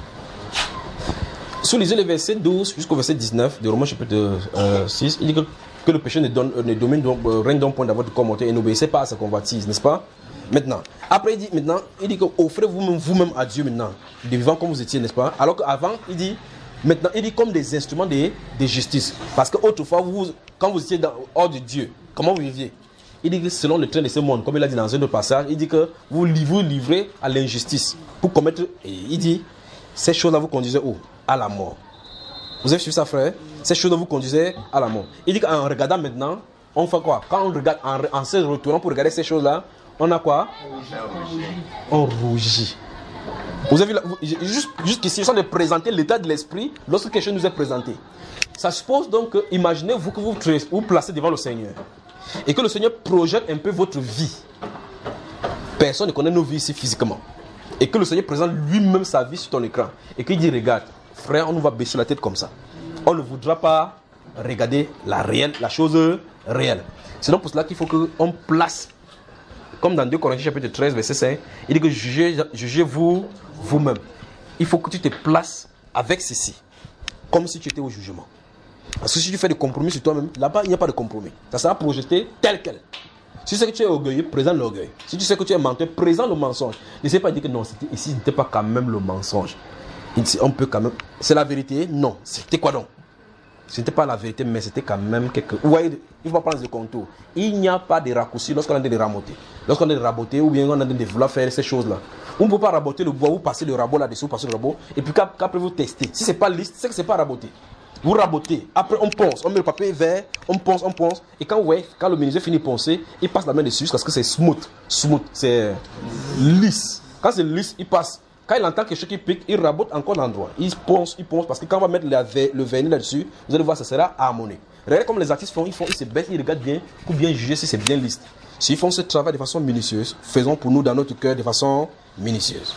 Sous lisez le verset douze jusqu'au verset dix-neuf de Romains chapitre euh, six, il dit que, que le péché ne, donne, ne domine donc, euh, règne donc point dans votre communauté et n'obéissez pas à sa convoitise, n'est-ce pas? Maintenant, après il dit maintenant, il dit que offrez vous-même vous-même à Dieu maintenant, de vivant comme vous étiez, n'est-ce pas? Alors qu'avant, il dit, maintenant, il dit comme des instruments de, de justice. Parce qu'autrefois, vous, quand vous étiez dans, hors de Dieu, comment vous viviez? Il dit que selon le train de ce monde, comme il a dit dans un autre passage, il dit que vous vous livrez à l'injustice pour commettre, et il dit, ces choses-là vous conduisez où? À la mort. Vous avez suivi ça, frère? Ces choses-là vous conduisez à la mort. Il dit qu'en regardant maintenant, on fait quoi? Quand on regarde, en, en se retournant pour regarder ces choses-là, on a quoi? On rougit. Vous avez vu, juste, jusqu'ici, ils sont de présenter l'état de l'esprit lorsque quelque chose nous est présenté. Ça suppose donc que, imaginez-vous que vous vous placez devant le Seigneur et que le Seigneur projette un peu votre vie. Personne ne connaît nos vies ici physiquement. et que le Seigneur présente lui-même sa vie sur ton écran, et qu'il dit, regarde, frère, on nous va baisser la tête comme ça. On ne voudra pas regarder la réelle, la chose réelle. C'est donc pour cela qu'il faut qu'on place, comme dans deux Corinthiens chapitre treize, verset cinq, il dit que jugez, jugez-vous vous-même. Il faut que tu te places avec ceci, comme si tu étais au jugement. Parce que si tu fais des compromis sur toi-même, là-bas, il n'y a pas de compromis. Ça sera projeté tel quel. Si tu sais que tu es orgueilleux, présente l'orgueil. Si tu sais que tu es menteur, présente le mensonge. Ne sais pas dire que non, ici, ce n'était pas quand même le mensonge. On peut quand même... C'est la vérité? Non. C'était quoi donc? Ce n'était pas la vérité, mais c'était quand même quelque... Ouais, il ne faut pas prendre le contour. Il n'y a pas de raccourci lorsqu'on est en train de ramoter. Lorsqu'on est en train de raboter ou bien on est en train de vouloir faire ces choses-là. On ne peut pas raboter le bois ou passer le rabot là-dessus, ou passer le rabot, et puis qu'après vous testez. Si ce n'est pas lisse, c'est que ce n'est pas raboté. Vous rabotez, après on ponce, on met le papier vert, on ponce, on ponce, et quand, ouais, quand le menuisier finit de poncer, il passe la main dessus parce que c'est smooth, smooth, c'est lisse. Quand c'est lisse, il passe. Quand il entend quelque chose qui pique, il rabote encore l'endroit. Il ponce, il ponce, parce que quand on va mettre la, le vernis là-dessus, vous allez voir, ça sera harmonieux. Regardez comme les artistes font, ils font, ils se baissent, ils regardent bien pour bien juger si c'est bien lisse. S'ils font ce travail de façon minutieuse, faisons pour nous dans notre cœur de façon minutieuse.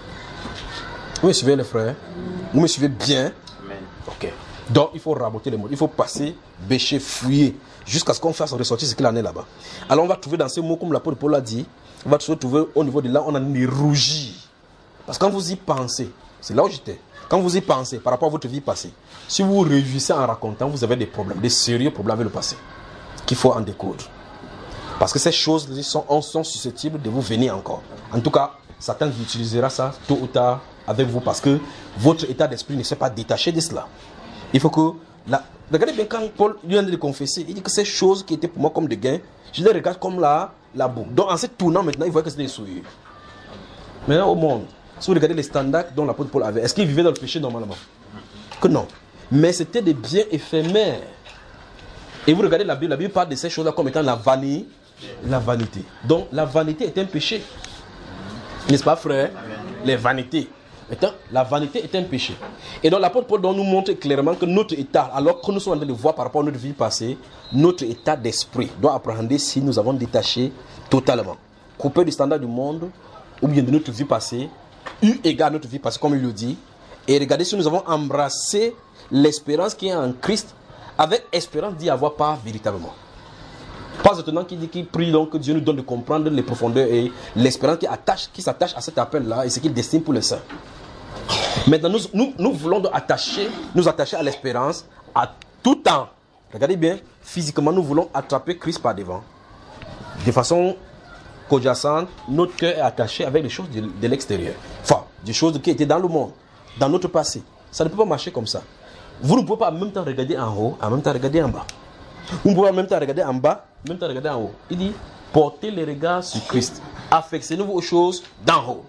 Vous me suivez les frères? Vous me suivez bien? Ok. Donc il faut raboter les mots, il faut passer, bêcher, fouiller, jusqu'à ce qu'on fasse ressortir ce qu'il en est là-bas. Alors on va trouver dans ces mots, comme l'apôtre Paul a dit, on va se trouver au niveau de là, on a des rougis. Parce que quand vous y pensez, c'est là où j'étais, quand vous y pensez par rapport à votre vie passée, si vous vous réjouissez en racontant, vous avez des problèmes, des sérieux problèmes avec le passé, qu'il faut en découdre. Parce que ces choses sont, sont susceptibles de vous venir encore. En tout cas, Satan utilisera ça tôt ou tard avec vous parce que votre état d'esprit ne s'est pas détaché de cela. Il faut que... La... Regardez bien quand Paul lui a de confesser, il dit que ces choses qui étaient pour moi comme des gains, je les regarde comme la, la boue. Donc en se tournant maintenant, il voit que c'est des souillures. Maintenant au monde, si vous regardez les standards dont l'apôtre Paul avait, est-ce qu'il vivait dans le péché normalement? Que non. Mais c'était des biens éphémères. Et vous regardez la Bible, la Bible parle de ces choses-là comme étant la vanité. La vanité. Donc la vanité est un péché. N'est-ce pas, frère? Les vanités. Maintenant, la vanité est un péché. Et donc l'apôtre Paul nous montre clairement que notre état, alors que nous sommes en train de voir par rapport à notre vie passée, notre état d'esprit doit appréhender si nous avons détaché totalement, coupé du standard du monde, ou bien de notre vie passée, eu égard à notre vie passée, comme il le dit, et regardez si nous avons embrassé l'espérance qui est en Christ, avec espérance d'y avoir part véritablement. Pas étonnant qu'il dit qu'il prie donc que Dieu nous donne de comprendre les profondeurs et l'espérance qui, attache, qui s'attache à cet appel-là et ce qu'il destine pour les saints. Maintenant, nous, nous, nous voulons attacher, nous attacher à l'espérance à tout temps. Regardez bien, physiquement, nous voulons attraper Christ par devant. De façon co-jacente, notre cœur est attaché avec les choses de, de l'extérieur. Enfin, des choses qui étaient dans le monde, dans notre passé. Ça ne peut pas marcher comme ça. Vous ne pouvez pas en même temps regarder en haut, en même temps regarder en bas. Vous ne pouvez pas en même temps regarder en bas, en même temps regarder en haut. Il dit, portez les regards sur Christ. Affectionnez-vous aux choses d'en haut.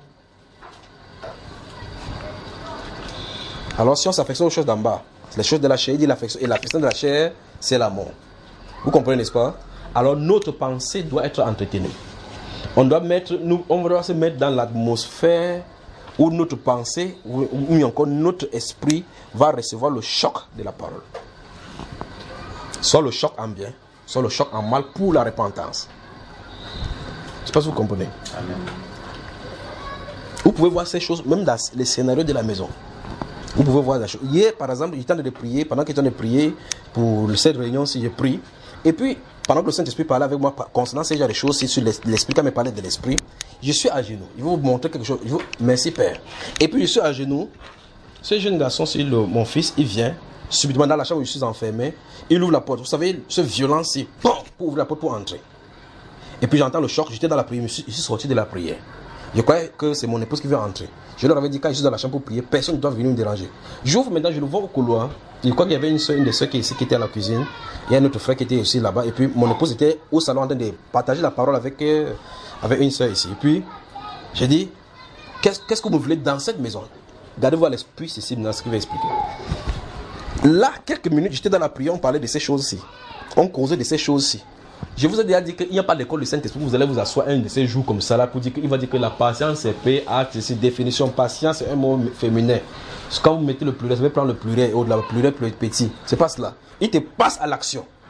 Alors si on s'affectionne aux choses d'en bas, les choses de la chair, il dit l'affection, et l'affection de la chair, c'est la mort. Vous comprenez, n'est-ce pas? Alors notre pensée doit être entretenue. On doit, mettre, nous, on doit se mettre dans l'atmosphère où notre pensée, ou, ou encore notre esprit va recevoir le choc de la parole. Soit le choc en bien, soit le choc en mal pour la repentance. Je ne sais pas si vous comprenez. Amen. Vous pouvez voir ces choses même dans les scénarios de la maison. Vous pouvez voir des choses. Hier, par exemple, j'étais en train de prier. Pendant que j'étais en train de prier pour cette réunion-ci, j'ai prié. Et puis, pendant que le Saint-Esprit parlait avec moi concernant ces genres de choses, c'est sur l'Esprit, quand il me parlait de l'Esprit, je suis à genoux. Il va vous montrer quelque chose. Vous... Merci, Père. Et puis, je suis à genoux. Ce jeune garçon, c'est le... mon fils, il vient. Subitement, dans la chambre où je suis enfermé, il ouvre la porte. Vous savez, ce violence-ci, pour ouvrir la porte pour entrer. Et puis, j'entends le choc. J'étais dans la prière. Je suis, je suis sorti de la prière. Je croyais que c'est mon épouse qui veut entrer. Je leur avais dit, quand je suis dans la chambre pour prier, personne ne doit venir me déranger. J'ouvre maintenant, je le vois au couloir. Je crois qu'il y avait une soeur, une des soeurs qui, qui était à la cuisine. Il y a un autre frère qui était aussi là-bas. Et puis, mon épouse était au salon en train de partager la parole avec, euh, avec une soeur ici. Et puis, j'ai dit, qu'est-ce, qu'est-ce que vous voulez dans cette maison? Regardez voir l'esprit, c'est ici, ce qu'il va expliquer. Là, quelques minutes, j'étais dans la prière, on parlait de ces choses-ci. On causait de ces choses-ci. Je vous ai déjà dit qu'il n'y a pas d'école du Saint-Esprit. Vous allez vous asseoir un de ces jours comme ça là pour dire qu'il va dire que la patience c'est P, acte, c'est définition. Patience c'est un mot féminin. Quand vous mettez le pluriel, vous allez prendre le pluriel et au-delà, le pluriel plus petit. C'est pas cela. Il te passe à l'action.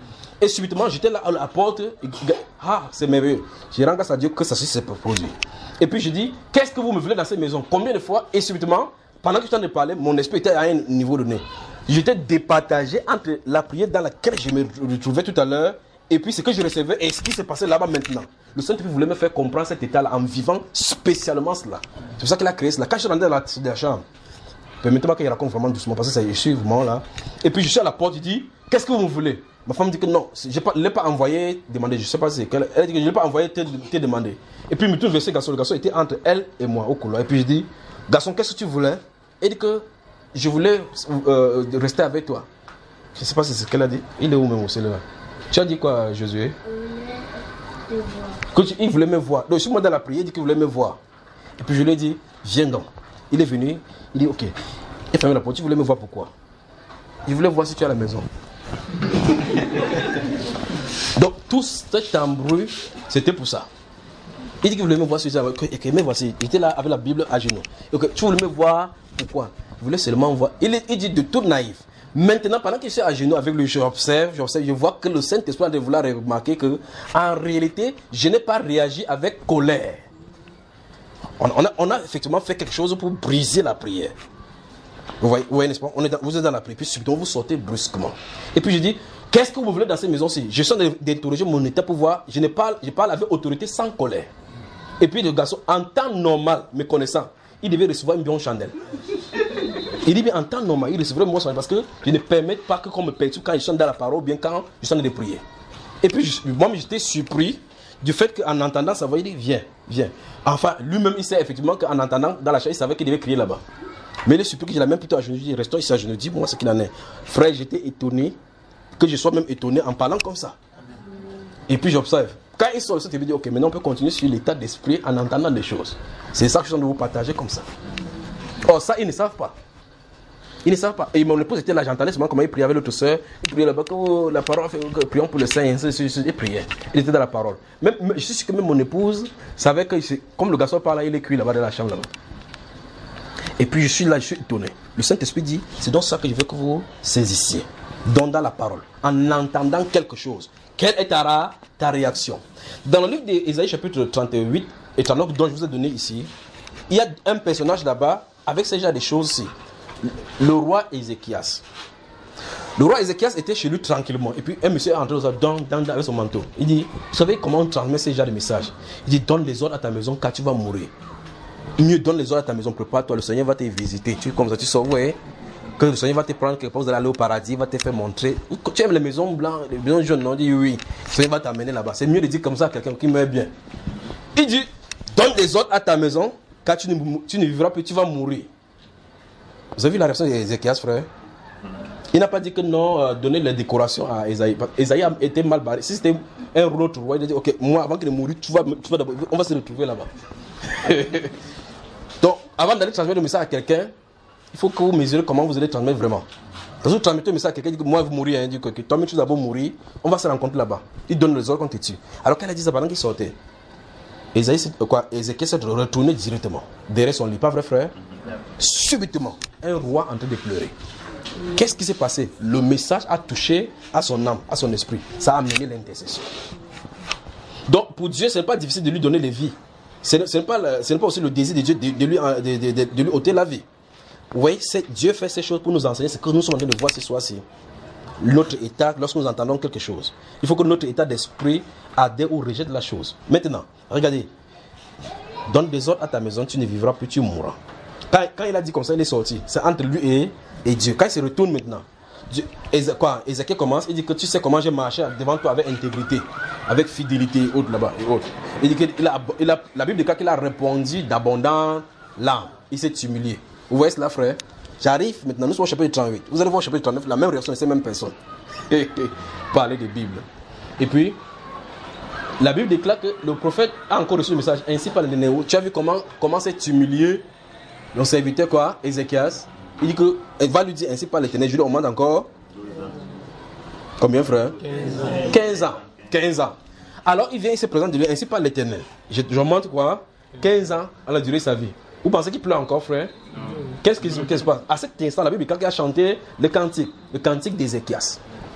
Et subitement, j'étais là à la porte. Et, ah, c'est merveilleux. Je rends grâce à Dieu que ça s'est produit. Et puis je dis, qu'est-ce que vous me voulez dans cette maison? Combien de fois? Et subitement, pendant que je t'en ai parlé, mon esprit était à un niveau donné. J'étais départagé entre la prière dans laquelle je me retrouvais tout à l'heure et puis ce que je recevais et ce qui s'est passé là-bas maintenant. Le Saint-Esprit voulait me faire comprendre cet état-là en vivant spécialement cela. C'est pour ça qu'il a créé cela. Quand je suis rentré dans la, dans la chambre, permettez-moi qu'il raconte vraiment doucement parce que ça je suis vraiment là. Et puis je suis à la porte, je dis, qu'est-ce que vous voulez? Ma femme dit que non, je ne l'ai pas envoyé demander, je ne sais pas si c'est quelle. Elle dit que je ne l'ai pas envoyé te, te demander. Et puis il me tourne vers ce garçon. Le garçon était entre elle et moi au couloir. Et puis je dis, garçon, qu'est-ce que tu voulais? Il dit que je voulais euh, rester avec toi. Je ne sais pas si c'est ce qu'elle a dit. Il est où même aussi là? Tu as dit quoi, Josué? Il voulait me voir. Il voulait me voir. Donc je suis moi dans la prière, il dit qu'il voulait me voir. Et puis je lui ai dit, viens donc. Il est venu, il dit, ok. Il a fermé la porte, tu voulais me voir pourquoi? Il voulait voir si tu es à la maison. Donc tout cet embrouille, c'était pour ça. Il dit qu'il voulait me voir si tu es à la maison. Et que me voici, il était là avec la Bible à genoux. Okay, tu voulais me voir pourquoi? Il voulait seulement voir. Il, est, il dit de tout naïf. Maintenant, pendant que je suis à genoux avec lui, j'observe, j'observe, je vois que le Saint-Esprit de vouloir remarquer que, en réalité, je n'ai pas réagi avec colère. On, on, a, on a effectivement fait quelque chose pour briser la prière. Vous voyez, vous voyez n'est-ce pas? On est dans, vous êtes dans la prière, puis subitement vous sortez brusquement. Et puis je dis, qu'est-ce que vous voulez dans cette maison-ci? Je suis en train d'interroger mon état pour voir, je, ne parle, je parle avec autorité sans colère. Et puis le garçon, en temps normal, me connaissant, il devait recevoir une bonne chandelle. Il dit bien en temps normal, il recevrait une bonne chandelle parce que je ne permets pas que qu'on me perturbe quand je chante dans la parole ou bien quand je suis en train de prier. Et puis je, moi j'étais surpris du fait qu'en entendant sa voix, il dit viens, viens. Enfin, lui-même il sait effectivement qu'en entendant dans la chambre, il savait qu'il devait crier là-bas. Mais il est surpris que je l'ai même plutôt à genoux. Je dis restons ici à genoux, dis-moi ce qu'il en est. Frère, j'étais étonné que je sois même étonné en parlant comme ça. Et puis j'observe. Quand il sort, il me dit ok, maintenant on peut continuer sur l'état d'esprit en entendant des choses. C'est ça que je suis en train de vous partager comme ça. Or, ça, ils ne savent pas. Ils ne savent pas. Et mon épouse était là, j'entendais seulement comment il priait avec l'autre soeur. Il priait là-bas, que la parole fait que prions pour le Saint, il priait. Il était dans la parole. Même, je suis sûr que même mon épouse savait que, comme le garçon parle là, il est cuit là-bas dans la chambre là-bas. Et puis je suis là, je suis étonné. Le Saint-Esprit dit, c'est donc ça que je veux que vous saisissiez. Donc dans la parole, en entendant quelque chose. Quelle est ta, ta réaction? Dans le livre d'Ésaïe chapitre trente-huit et trente-neuf dont je vous ai donné ici, il y a un personnage là-bas avec ce genre de choses-ci. Le roi Ézéchias. Le roi Ézéchias était chez lui tranquillement. Et puis un monsieur est entré dans, dans, dans, avec son manteau. Il dit, vous savez comment on transmet ce genre de message? Il dit, donne les ordres à ta maison car tu vas mourir. Mieux donne les ordres à ta maison, prépare-toi, le Seigneur va te visiter. Tu, comme ça, tu sors, ouais, que le Seigneur va te prendre quelque chose, d'aller au paradis, va te faire montrer. Tu aimes les maisons blanches, les maisons jaunes, non? Il dit oui, le Seigneur va t'amener là-bas. C'est mieux de dire comme ça à quelqu'un qui meurt bien. Il dit, donne les ordres à ta maison, car tu ne, tu ne vivras plus, tu vas mourir. Vous avez vu la réaction d'Ézéchias, frère? Il n'a pas dit que non, euh, donner les décorations à Ésaïe. Ésaïe a été mal barré. Si c'était un autre roi, il a dit, ok, moi, avant qu'il ne mourisse, tu vas, tu vas d'abord, on va se retrouver là-bas. Donc, avant d'aller transmettre le message à quelqu'un, il faut que vous mesurez comment vous allez transmettre vraiment. Quand vous transmettez le message à quelqu'un, il dit que moi, vous mourrez, hein, il dit que toi-même, tu vas d'abord mourir, on va se rencontrer là-bas. Il donne les ordres quand tu es dessus. Alors qu'elle a dit ça pendant qu'il sortait. Ésaïe, quoi, Ézéchiel s'est retourné directement derrière son lit, pas vrai, frère? Subitement, un roi en train de pleurer. Qu'est-ce qui s'est passé? Le message a touché à son âme, à son esprit. Ça a amené l'intercession. Donc, pour Dieu, ce n'est pas difficile de lui donner les vies. Ce n'est, ce n'est, pas, ce n'est pas aussi le désir de Dieu de, de, lui, de, de, de, de lui ôter la vie. Oui, c'est, Dieu fait ces choses pour nous enseigner ce que nous sommes en train de voir ce soir-ci. Notre état, lorsque nous entendons quelque chose, il faut que notre état d'esprit adhère ou rejette la chose. Maintenant, regardez. Donne des ordres à ta maison, tu ne vivras plus, tu mourras. Quand, quand il a dit comme ça, il est sorti. C'est entre lui et, et Dieu. Quand il se retourne maintenant, Dieu, Ézé, quoi, Ézéchiel commence, il dit que tu sais comment j'ai marché devant toi avec intégrité, avec fidélité, autres là-bas et autres. Il dit qu'il a, il a, la Bible dit qu'il a répondu d'abondant l'âme. Il s'est humilié. Vous voyez cela, frère? J'arrive maintenant, nous sommes au chapitre trente-huit. Vous allez voir au chapitre trente-neuf, la même réaction de ces mêmes personnes. Parler de Bible. Et puis, la Bible déclare que le prophète a encore reçu le message. Ainsi par le Néo. Tu as vu comment, comment s'est humilié le serviteur, quoi, Ézéchias? Il dit que, il va lui dire ainsi par l'Éternel. Je lui demande encore. Combien, frère? quinze ans. quinze ans. Alors, il vient, il se présente de lui ainsi par l'Éternel. Je, je montre quoi? quinze ans à la durée de sa vie. Vous pensez qu'il pleure encore, frère? Qu'est-ce qui, qu'est-ce qui se passe? À cet instant, la Bible, quand il a chanté le cantique, le cantique d'Ézéchias.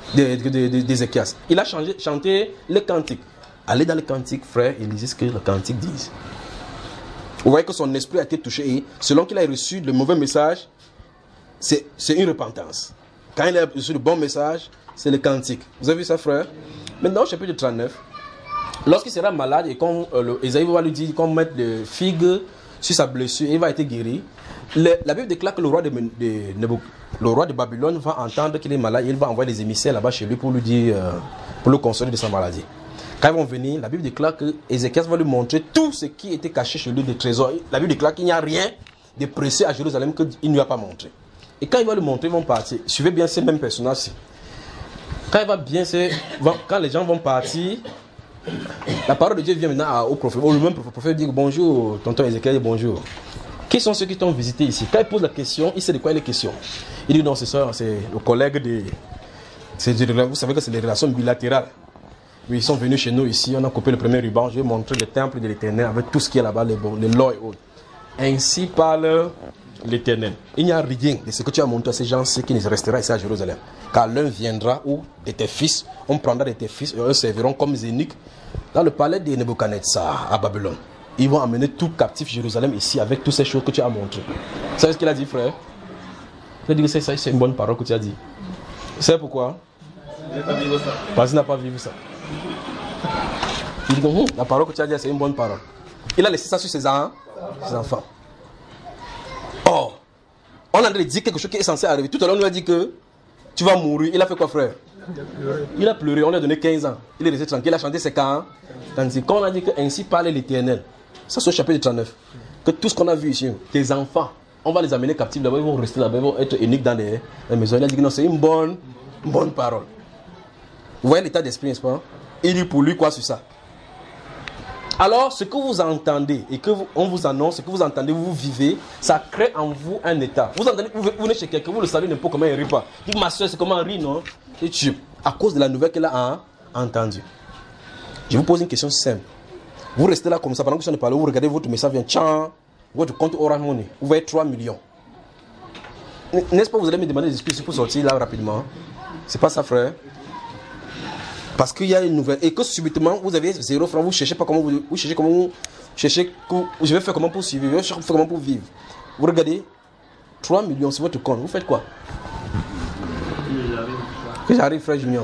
d'Ézéchias. Il a changé, chanté les cantiques. Allez dans les cantiques, frère, et lisez ce que les cantiques disent. Vous voyez que son esprit a été touché et selon qu'il a reçu le mauvais message, c'est une repentance. Quand il a reçu le bon message, c'est le cantique. Vous avez vu ça, frère? Maintenant, au chapitre trente-neuf, lorsqu'il sera malade et qu'on euh, Esaïe va lui dire qu'on mette des figues sur sa blessure et il va être guéri, le, la Bible déclare que le roi de, de, de, le roi de Babylone va entendre qu'il est malade et il va envoyer des émissaires là-bas chez lui pour lui dire, euh, pour le consoler de sa maladie. Quand ils vont venir, la Bible déclare que Ézéchias va lui montrer tout ce qui était caché chez lui de trésors. La Bible déclare qu'il n'y a rien de précieux à Jérusalem qu'il ne lui a pas montré. Et quand il va lui montrer, ils vont partir. Suivez bien ces mêmes personnages-ci. Quand il va bien, quand les gens vont partir, la parole de Dieu vient maintenant au prophète. Le même prophète dit bonjour, tonton Ézéchiel, bonjour. Qui sont ceux qui t'ont visité ici? Quand il pose la question, il sait de quoi il est question. Il dit non, c'est ça, c'est le collègue de. Vous savez que c'est des relations bilatérales. Ils sont venus chez nous ici, on a coupé le premier ruban, je vais montrer le temple de l'Éternel avec tout ce qui est là-bas, les, les lois et autres. Ainsi parle l'Éternel. Il n'y a rien de ce que tu as montré à ces gens-ci qui ne restera ici à Jérusalem. Car l'un viendra ou de tes fils, on prendra de tes fils et eux serviront comme eunuques dans le palais de Nebuchadnezzar à Babylone. Ils vont amener tout captif Jérusalem ici avec toutes ces choses que tu as montrées. Vous savez ce qu'il a dit, frère? Il a dit que c'est ça, c'est une bonne parole que tu as dit. Vous savez pourquoi? Parce qu'il n'a pas vécu ça. Il dit que hum, la parole que tu as dit, c'est une bonne parole. Il a laissé ça sur ses, en, ses enfants. Or, on a dit quelque chose qui est censé arriver. Tout à l'heure, on lui a dit que tu vas mourir. Il a fait quoi, frère? Il a pleuré. On lui a donné quinze ans. Il est resté tranquille. Il a chanté ses camps. Tandis qu'on a dit que ainsi parlait l'Éternel. Ça, c'est au chapitre trente-neuf. Que tout ce qu'on a vu ici, tes enfants, on va les amener captifs là-bas. Ils vont rester là-bas. Ils vont être uniques dans les, les maisons. Il a dit que non, c'est une bonne, une bonne parole. Vous voyez l'état d'esprit, n'est-ce pas? Il dit pour lui quoi sur ça? Alors, ce que vous entendez et que vous, on vous annonce, ce que vous entendez, vous vivez, ça crée en vous un état. Vous entendez, vous, vous venez chez quelqu'un, vous le savez n'importe comment il rit pas. Dites, ma soeur, c'est comment elle rit, non? Et tu, à cause de la nouvelle qu'elle a entendue. Je vous pose une question simple. Vous restez là comme ça, pendant que je ne parle, vous regardez votre message, vient, tchan, votre compte Orange Money, vous voyez trois millions. N'est-ce pas, vous allez me demander des excuses pour sortir là rapidement? C'est pas ça, frère? Parce qu'il y a une nouvelle. Et que subitement, vous avez zéro franc, vous cherchez pas comment vous, vous cherchez comment vous cherchez, je vais faire comment pour suivre, je vais faire comment pour vivre. Vous regardez, trois millions sur votre compte, vous faites quoi? J'arrive, frère Junior.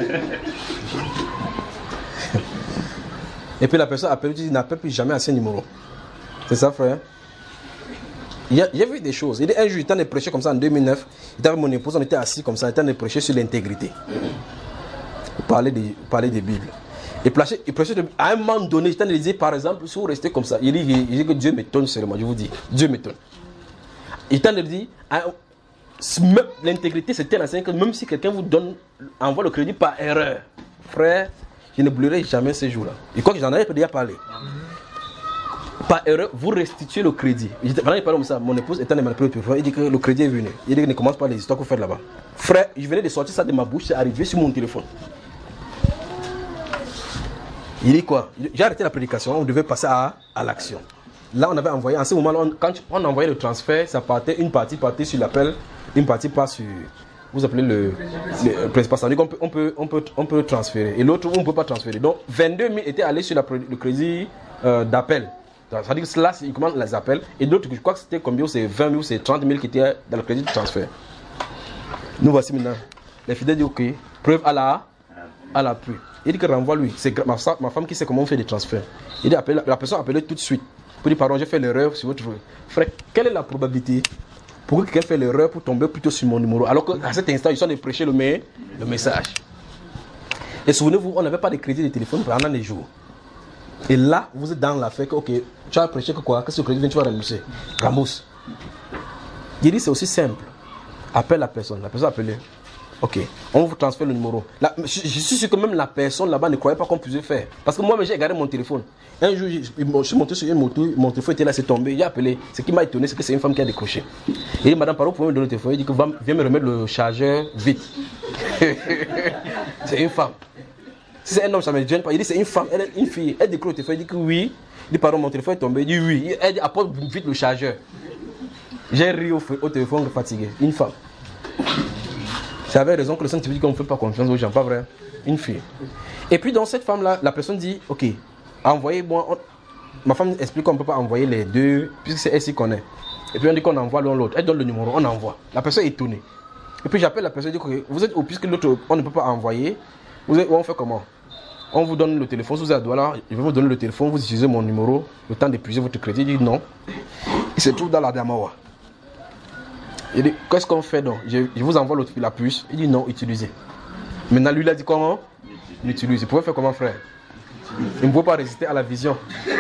Et puis la personne appelle, dit, n'appelle plus jamais à ce numéro. C'est ça, frère? Il y, a, il y a vu des choses. Il y a un jour, il était en train de prêcher comme ça en deux mille neuf. Il était avec mon épouse, on était assis comme ça, il était en train de prêcher sur l'intégrité. Parler des, parler des Bibles. Et prêcher, et prêcher de, à un moment donné, j'étais en train de dire, par exemple, si vous restez comme ça, il dit, il dit que Dieu m'étonne seulement, je vous dis, Dieu m'étonne. Il est en train de dire, l'intégrité c'est tel enseignement que même si quelqu'un vous donne, envoie le crédit par erreur, frère, je n'oublierai jamais ces jours-là. Et quoi que j'en avais déjà parlé. Par erreur, vous restituez le crédit. Pendant qu'il parlait comme ça, mon épouse est en train de m'appeler, il dit que le crédit est venu. Il dit que ne commence pas les histoires que vous faites là-bas. Frère, je venais de sortir ça de ma bouche, c'est arrivé sur mon téléphone. Il dit quoi? J'ai arrêté la prédication, on devait passer à, à l'action. Là, on avait envoyé, en ce moment, on, quand on envoyait le transfert, ça partait, une partie partait sur l'appel, une partie passe sur, vous appelez le, le principal. Ça veut dire qu'on peut, on peut, on peut, on peut transférer. Et l'autre, on ne peut pas transférer. Donc, vingt-deux mille étaient allés sur la, le crédit euh, d'appel. Ça veut dire que là, ils commandent les appels. Et d'autres, je crois que c'était combien? C'est vingt mille ou c'est trente mille qui étaient dans le crédit de transfert. Nous voici maintenant. Les fidèles disent ok, preuve à la, à l'appui. Il dit que renvoie-lui. C'est ma, ma femme qui sait comment on fait des transferts. Il dit appelle, la personne appelait tout de suite. Pour dire pardon, j'ai fait l'erreur sur votre frère. Quelle est la probabilité pour que quelqu'un fait l'erreur pour tomber plutôt sur mon numéro? Alors qu'à cet instant, ils sont en train de prêcher le, le message. Et souvenez-vous, on n'avait pas de crédit de téléphone pendant des jours. Et là, vous êtes dans l'affaire que, ok, tu as prêché que quoi? Qu'est-ce que le crédit vient, tu vas rembourser? Rembousse. Il dit c'est aussi simple. Appelle la personne. La personne appelée. Ok, on vous transfère le numéro. La, je, je suis sûr que même la personne là-bas ne croyait pas qu'on pouvait faire. Parce que moi, j'ai regardé mon téléphone. Un jour, je, je suis monté sur une moto, mon téléphone était là, c'est tombé. J'ai appelé. Ce qui m'a étonné, c'est que c'est une femme qui a décroché. Il dit, madame, pardon, vous pouvez me donner le téléphone? Il dit, que va, viens me remettre le chargeur vite. C'est une femme. Si c'est un homme, ça ne me gêne pas. Il dit, c'est une femme, elle est une fille. Elle décroche le téléphone, il dit que oui. Il dit, pardon, mon téléphone est tombé. Il dit, oui. Elle dit, apporte vite le chargeur. J'ai ri au, au téléphone fatigué. Une femme. C'est avec raison que le Saint-Esprit dit qu'on ne fait pas confiance aux gens, pas vrai? Une fille. Et puis dans cette femme-là, la personne dit, ok, envoyez-moi... On... Ma femme explique qu'on ne peut pas envoyer les deux, puisque c'est elle qui connaît. Et puis on dit qu'on envoie l'un l'autre. Elle donne le numéro, on envoie. La personne est étonnée. Et puis j'appelle la personne et dis, ok, vous êtes où, puisque l'autre, on ne peut pas envoyer. Vous êtes, on fait comment? On vous donne le téléphone, si vous êtes à Douala, je vais vous donner le téléphone, vous utilisez mon numéro, le temps d'épuiser votre crédit. Il dit non. Il se trouve dans la Damawa. Il dit, qu'est-ce qu'on fait donc? je, je vous envoie l'autre, la puce. Il dit non, utilisez. Maintenant, lui, il a dit comment? L'utiliser. Vous pouvez faire comment, frère? Il ne peut pas résister à la vision.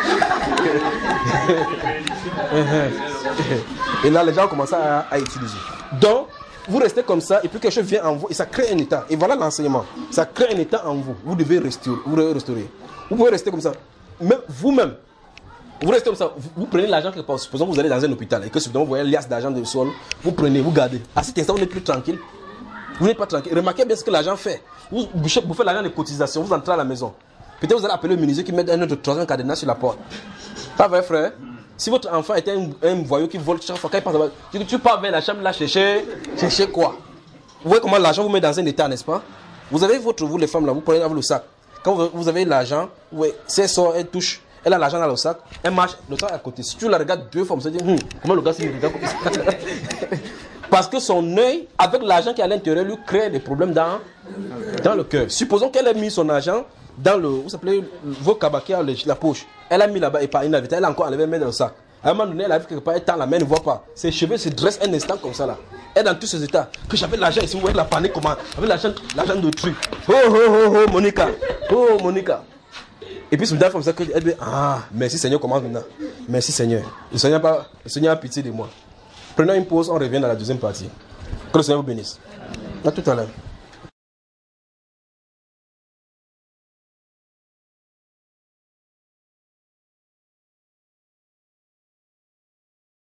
Et là, les gens commencent à, à utiliser. Donc, vous restez comme ça, et puis quelque chose vient en vous, et ça crée un état. Et voilà l'enseignement. Ça crée un état en vous. Vous devez restaurer. Vous devez restaurer. Vous pouvez rester comme ça. Même vous-même. Vous restez comme ça. Vous, vous prenez l'argent quelque part. Supposons que vous allez dans un hôpital et que soudainement vous voyez liasse d'argent de sol. Vous prenez, vous gardez. À cet instant, vous n'êtes plus tranquille. Vous n'êtes pas tranquille. Remarquez bien ce que l'argent fait. Vous, vous faites l'argent de cotisation. Vous entrez à la maison. Peut-être vous allez appeler le menuisier qui met un autre troisième cadenas sur la porte. Pas vrai, frère? Si votre enfant était un, un voyou qui vole chaque fois, quand il passe, tu, tu pars vers la chambre là chercher, chercher quoi? Vous voyez comment l'argent vous met dans un état, n'est-ce pas? Vous avez votre, vous les femmes là, vous prenez avec le sac. Quand vous, vous avez l'argent, ouais, si elle sort, elle touche, elle a l'argent dans le sac, elle marche, le sac à côté. Si tu la regardes deux fois, vous se dites, hum, comment le gars s'est regarde comme ça? Parce que son œil, avec l'argent qui est à l'intérieur, lui crée des problèmes dans, dans le cœur. Supposons qu'elle ait mis son argent dans le, vous s'appelez, vos cabakés, la poche. Elle a mis là-bas et pas une elle a encore enlevé, elle met dans le sac. À un moment donné, elle a vu quelque part, elle tend la main, elle ne voit pas. Ses cheveux se dressent un instant comme ça là. Elle est dans tous ces états. Que j'avais l'argent ici, vous voyez la panique comment? J'avais l'argent, l'argent de truc. Oh, oh, oh, oh, Monica. Oh, Monica. Et puis, c'est comme ça qu'elle dit, ah, merci Seigneur, commence maintenant. Merci Seigneur. Le Seigneur, pas, le Seigneur a pitié de moi. Prenons une pause, on revient dans la deuxième partie. Que le Seigneur vous bénisse. À tout à l'heure.